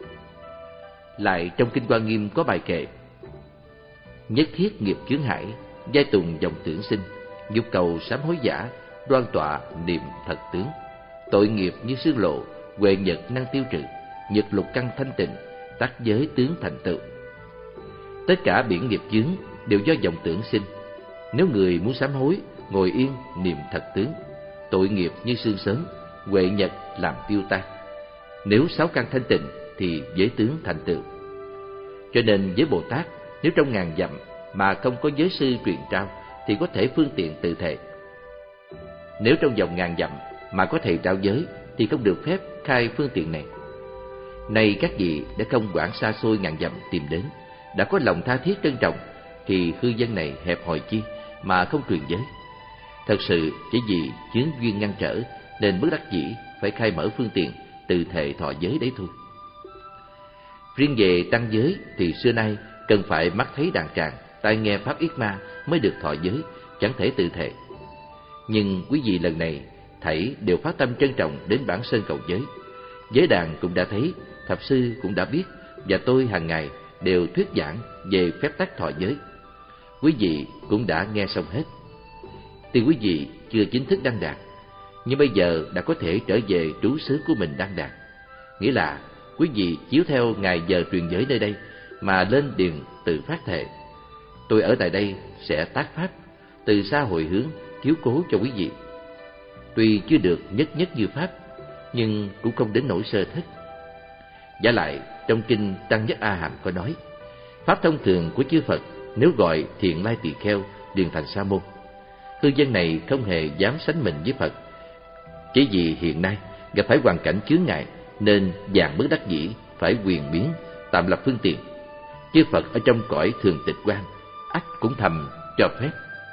S3: Lại trong Kinh Hoa Nghiêm có bài kệ: nhất thiết nghiệp chướng hải, giai tùng dòng tưởng sinh, dục cầu sám hối giả, đoan tọa niệm thật tướng. Tội nghiệp như sương lộ, huệ nhật năng tiêu trừ, nhật lục căn thanh tịnh, tắc giới tướng thành tựu. Tất cả biển nghiệp chướng đều do vọng tưởng sinh. Nếu người muốn sám hối, ngồi yên niệm thật tướng, tội nghiệp như sương sớm, huệ nhật làm tiêu tan. Nếu sáu căn thanh tịnh thì giới tướng thành tựu. Cho nên với Bồ Tát, nếu trong ngàn dặm mà không có giới sư truyền trao thì có thể phương tiện tự thệ. Nếu trong vòng ngàn dặm mà có thầy trao giới thì không được phép khai phương tiện này. Nay các vị đã không quản xa xôi ngàn dặm tìm đến, đã có lòng tha thiết trân trọng, thì hư dân này hẹp hòi chi mà không truyền giới. Thật sự chỉ vì chướng duyên ngăn trở nên bất đắc dĩ phải khai mở phương tiện tự thệ thọ giới đấy thôi. Riêng về tăng giới thì xưa nay cần phải mắt thấy đàn tràng, tai nghe pháp yết ma mới được thọ giới, chẳng thể tự thệ. Nhưng quý vị lần này thảy đều phát tâm trân trọng đến bản sơn cầu giới. Giới đàn cũng đã thấy, thập sư cũng đã biết, và tôi hàng ngày đều thuyết giảng về phép tắc thọ giới. Quý vị cũng đã nghe xong hết. Tuy quý vị chưa chính thức đăng đạt, nhưng bây giờ đã có thể trở về trú xứ của mình đăng đạt. Nghĩa là quý vị chiếu theo ngày giờ truyền giới nơi đây mà lên điền tự phát thệ: tôi ở tại đây sẽ tác pháp, từ xa hồi hướng chiếu cố cho quý vị. Tuy chưa được nhất nhất như pháp, nhưng cũng không đến nỗi sơ thất. Giả lại trong kinh Tăng Nhất A Hàm có nói, pháp thông thường của chư Phật nếu gọi Thiện Lai Tỳ Kheo liền thành sa môn. Cư dân này không hề dám sánh mình với Phật, chỉ vì hiện nay gặp phải hoàn cảnh chướng ngại nên vạn bất đắc dĩ phải quyền biến tạm lập phương tiện. Chư Phật ở trong cõi thường tịch quan ắt cũng thầm cho phép.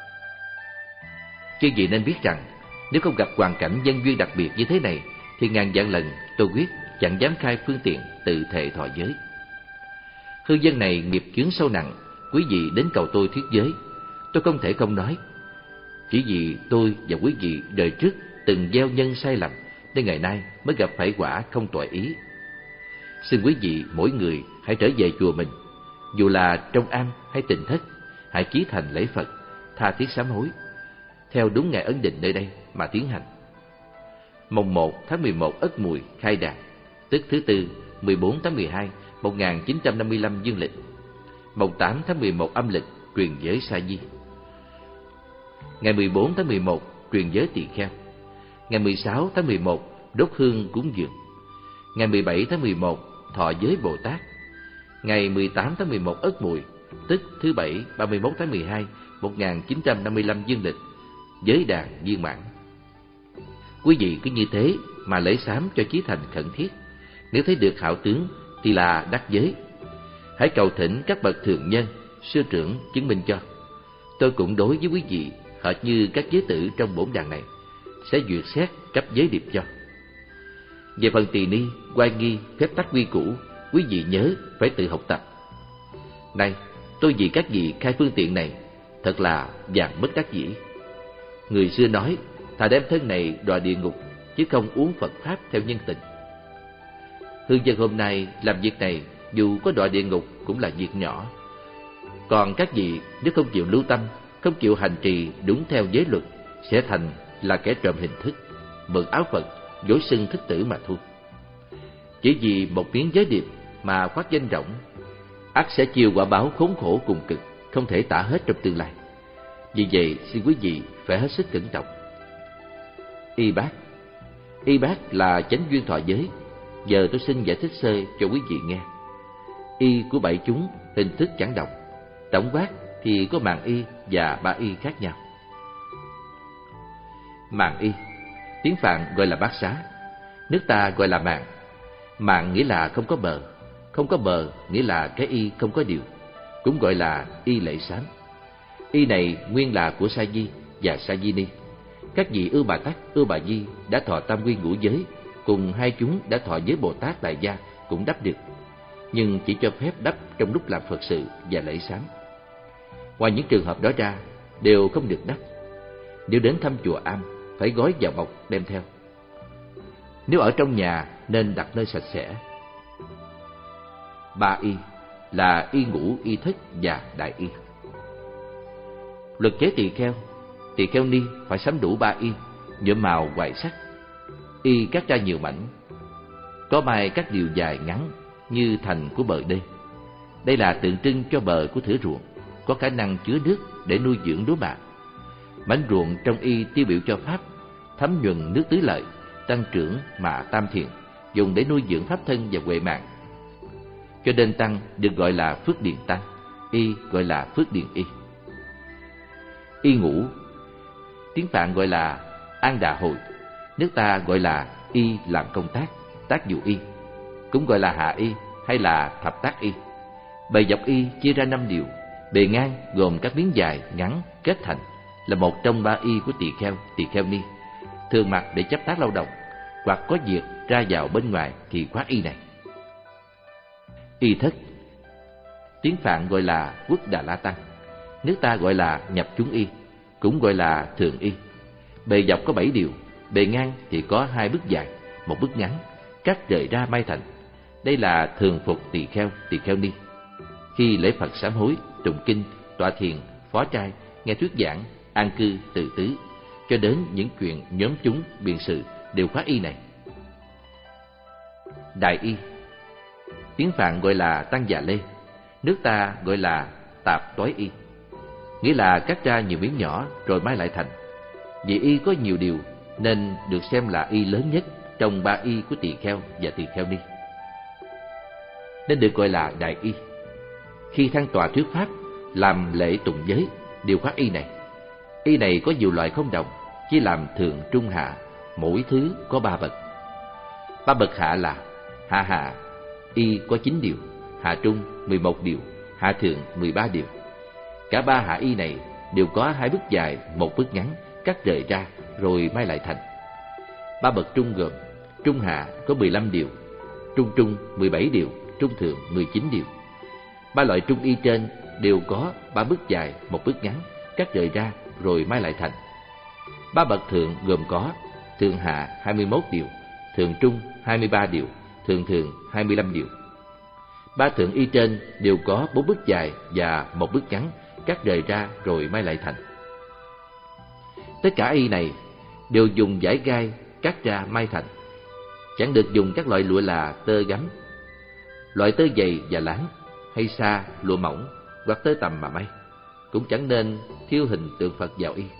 S3: Chư vị nên biết rằng, nếu không gặp hoàn cảnh nhân duyên đặc biệt như thế này thì ngàn vạn lần tôi quyết chẳng dám khai phương tiện tự thệ thọ giới. Hư dân này nghiệp chướng sâu nặng, quý vị đến cầu tôi thuyết giới, tôi không thể không nói. Chỉ vì tôi và quý vị đời trước từng gieo nhân sai lầm nên ngày nay mới gặp phải quả không tội ý. Xin quý vị mỗi người hãy trở về chùa mình, dù là trong am hay tịnh thất, hãy chí thành lễ Phật, tha thiết sám hối, theo đúng ngày ấn định nơi đây mà tiến hành. Mồng một tháng mười một Ất Mùi khai đàn, tức thứ tư mười bốn tháng mười hai một nghìn chín trăm năm mươi lăm dương lịch. Mồng tám tháng mười một âm lịch truyền giới Sa Di. Ngày mười bốn tháng mười một truyền giới Tỳ Kheo. Ngày mười sáu tháng mười một đốt hương cúng dường. Ngày mười bảy tháng mười một thọ giới Bồ Tát. Ngày mười tám tháng mười một Ất Mùi, tức thứ bảy ba mươi mốt tháng mười hai một nghìn chín trăm năm mươi lăm dương lịch, giới đàn viên mãn. Quý vị cứ như thế mà lễ sám cho chí thành khẩn thiết. Nếu thấy được hảo tướng thì là đắc giới. Hãy cầu thỉnh các bậc thượng nhân, sư trưởng chứng minh cho. Tôi cũng đối với quý vị hệt như các giới tử trong bổn đàn này, sẽ duyệt xét cấp giới điệp cho. Về phần tỳ ni, oai nghi, phép tắc quy củ, quý vị nhớ phải tự học tập. Này, tôi vì các vị khai phương tiện này, thật là vạn bất đắc dĩ. Người xưa nói, thà đem thân này đọa địa ngục, chứ không uống Phật Pháp theo nhân tình. Hương dân hôm nay làm việc này, dù có đọa địa ngục cũng là việc nhỏ. Còn các vị nếu không chịu lưu tâm, không chịu hành trì đúng theo giới luật, sẽ thành là kẻ trộm hình thức, mượn áo Phật, dối xưng thức tử mà thôi. Chỉ vì một miếng giới điệp mà khoác danh rộng, ắt sẽ chịu quả báo khốn khổ cùng cực, không thể tả hết trong tương lai. Vì vậy xin quý vị phải hết sức cẩn trọng. Y bát. Y bát là chánh duyên thọ giới. Giờ tôi xin giải thích sơ cho quý vị nghe. Y của bảy chúng hình thức chẳng đồng, tổng quát thì có mạn y và ba y khác nhau. Mạn y, tiếng Phạn gọi là bát xá, nước ta gọi là mạn. Mạn nghĩa là không có bờ, không có bờ nghĩa là cái y không có điều, cũng gọi là y lễ sám. Y này nguyên là của Sa Di và Sa Di Ni. Các vị Ưu Bà Tắc, Ưu Bà Di đã thọ tam quy ngũ giới, cùng hai chúng đã thọ giới Bồ Tát Đại Gia cũng đắp được, nhưng chỉ cho phép đắp trong lúc làm Phật sự và lễ sám. Ngoài những trường hợp đó ra, đều không được đắp. Nếu đến thăm chùa am, phải gói vào bọc đem theo. Nếu ở trong nhà, nên đặt nơi sạch sẽ. Ba y là y ngũ, y thất và đại y. Luật chế tỳ kheo. Tỳ kheo ni phải sắm đủ ba y, nhuộm màu hoài sắc. Y cắt ra nhiều mảnh, có mai các điều dài ngắn như thành của bờ đê. Đây là tượng trưng cho bờ của thửa ruộng, có khả năng chứa nước để nuôi dưỡng lúa mạ. Mảnh ruộng trong y tiêu biểu cho pháp, thấm nhuần nước tưới lợi, tăng trưởng mạ tam thiền, dùng để nuôi dưỡng pháp thân và huệ mạng. Cho nên tăng được gọi là phước điền tăng, y gọi là phước điền y. Y ngũ, tiếng Phạn gọi là an đà hồi, nước ta gọi là y làm công tác, tác vụ y, cũng gọi là hạ y hay là thập tác y. Bề dọc y chia ra năm điều, bề ngang gồm các miếng dài ngắn kết thành, là một trong ba y của tỳ kheo, tỳ kheo ni, thường mặc để chấp tác lao động, hoặc có việc ra vào bên ngoài thì khoác y này. Y thất, tiếng Phạn gọi là Quốc Đà La Tăng, nước ta gọi là nhập chúng y, cũng gọi là thường y. bề dọc có bảy điều, bề ngang thì có hai bước dài, một bước ngắn, cắt rời ra mai thành. Đây là thường phục tỳ kheo, tỳ kheo ni. Khi lễ Phật sám hối, tụng kinh, tọa thiền, phó trai, nghe thuyết giảng, an cư, từ tứ, cho đến những chuyện nhóm chúng biện sự đều khoác y này. Đại y, tiếng Phạn gọi là tăng già lê, nước ta gọi là tạp toái y, nghĩa là cắt ra nhiều miếng nhỏ rồi mai lại thành. Vì y có nhiều điều nên được xem là y lớn nhất trong ba y của tỳ kheo và tỳ kheo ni, nên được gọi là đại y. Khi thăng tọa thuyết pháp, làm lễ tụng giới đều khoác y này. Y này có nhiều loại không đồng, chỉ làm thượng trung hạ, mỗi thứ có ba bậc. Ba bậc hạ là hạ hạ, y có chín điều, hạ trung mười một điều, hạ thượng mười ba điều. Cả ba hạ y này đều có hai bước dài, một bước ngắn, cắt rời ra rồi mai lại thành. Ba bậc trung gồm trung hạ có mười lăm điều, trung trung mười bảy điều, trung thượng mười chín điều. Ba loại trung y trên đều có ba bước dài, một bước ngắn, cắt rời ra rồi mai lại thành. Ba bậc thượng gồm có thượng hạ hai mươi mốt điều, thượng trung hai mươi ba điều, thượng thượng hai mươi lăm điều. Ba thượng y trên đều có bốn bước dài và một bước ngắn, cắt rời ra rồi mai lại thành. Tất cả y này đều dùng vải gai cắt ra mai thành, chẳng được dùng các loại lụa là tơ gấm, loại tơ dày và láng, hay sa, lụa mỏng hoặc tơ tằm mà may. Cũng chẳng nên thiêu hình tượng Phật vào y.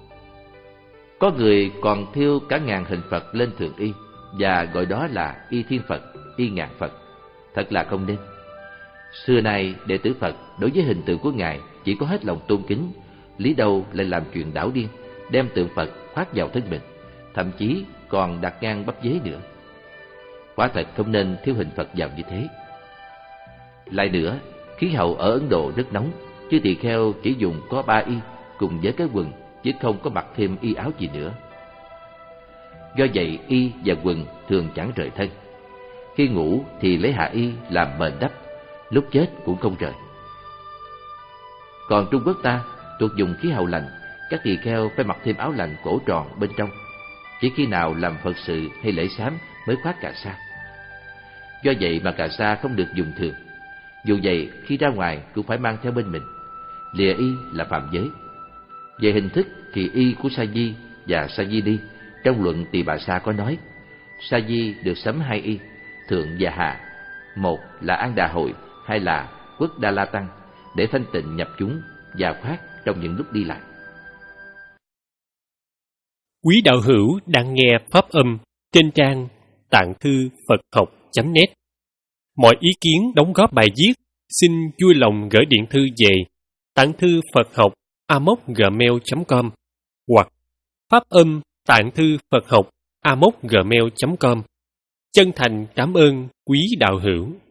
S3: Có người còn thiêu cả ngàn hình Phật lên thượng y và gọi đó là y thiên Phật, y ngàn Phật. Thật là không nên. Xưa nay đệ tử Phật đối với hình tượng của Ngài chỉ có hết lòng tôn kính, lý đâu lại làm chuyện đảo điên, đem tượng Phật khoác vào thân mình, thậm chí còn đặt ngang bắp dế nữa. Quả thật không nên thiêu hình Phật vào như thế. Lại nữa, khí hậu ở Ấn Độ rất nóng, chư tỳ kheo chỉ dùng có ba y cùng với cái quần, chứ không có mặc thêm y áo gì nữa. Do vậy y và quần thường chẳng rời thân. Khi ngủ thì lấy hạ y làm mền đắp, lúc chết cũng không rời. Còn Trung Quốc ta thuộc dùng khí hậu lạnh, các tỳ kheo phải mặc thêm áo lạnh cổ tròn bên trong, chỉ khi nào làm Phật sự hay lễ sám mới khoác cà sa. Do vậy mà cà sa không được dùng thường. Dù vậy khi ra ngoài cũng phải mang theo bên mình. Lìa y là phạm giới. Về hình thức thì y của Sa Di và Sa Di Ni trong luận Tỳ Bà Sa có nói: Sa Di được sắm hai y, thượng và hạ, một là An Đà Hội, hai là Quốc Đa La Tăng, để thanh tịnh nhập chúng và khoác trong những lúc đi lại.
S4: Quý đạo hữu đang nghe pháp âm trên trang tạng thư Phật học chấm net. Mọi ý kiến đóng góp bài viết xin vui lòng gửi điện thư về tạng thư Phật học a mốc gmail chấm com hoặc pháp âm tạng thư Phật học a mốc gmail chấm com. Chân thành cảm ơn quý đạo hữu.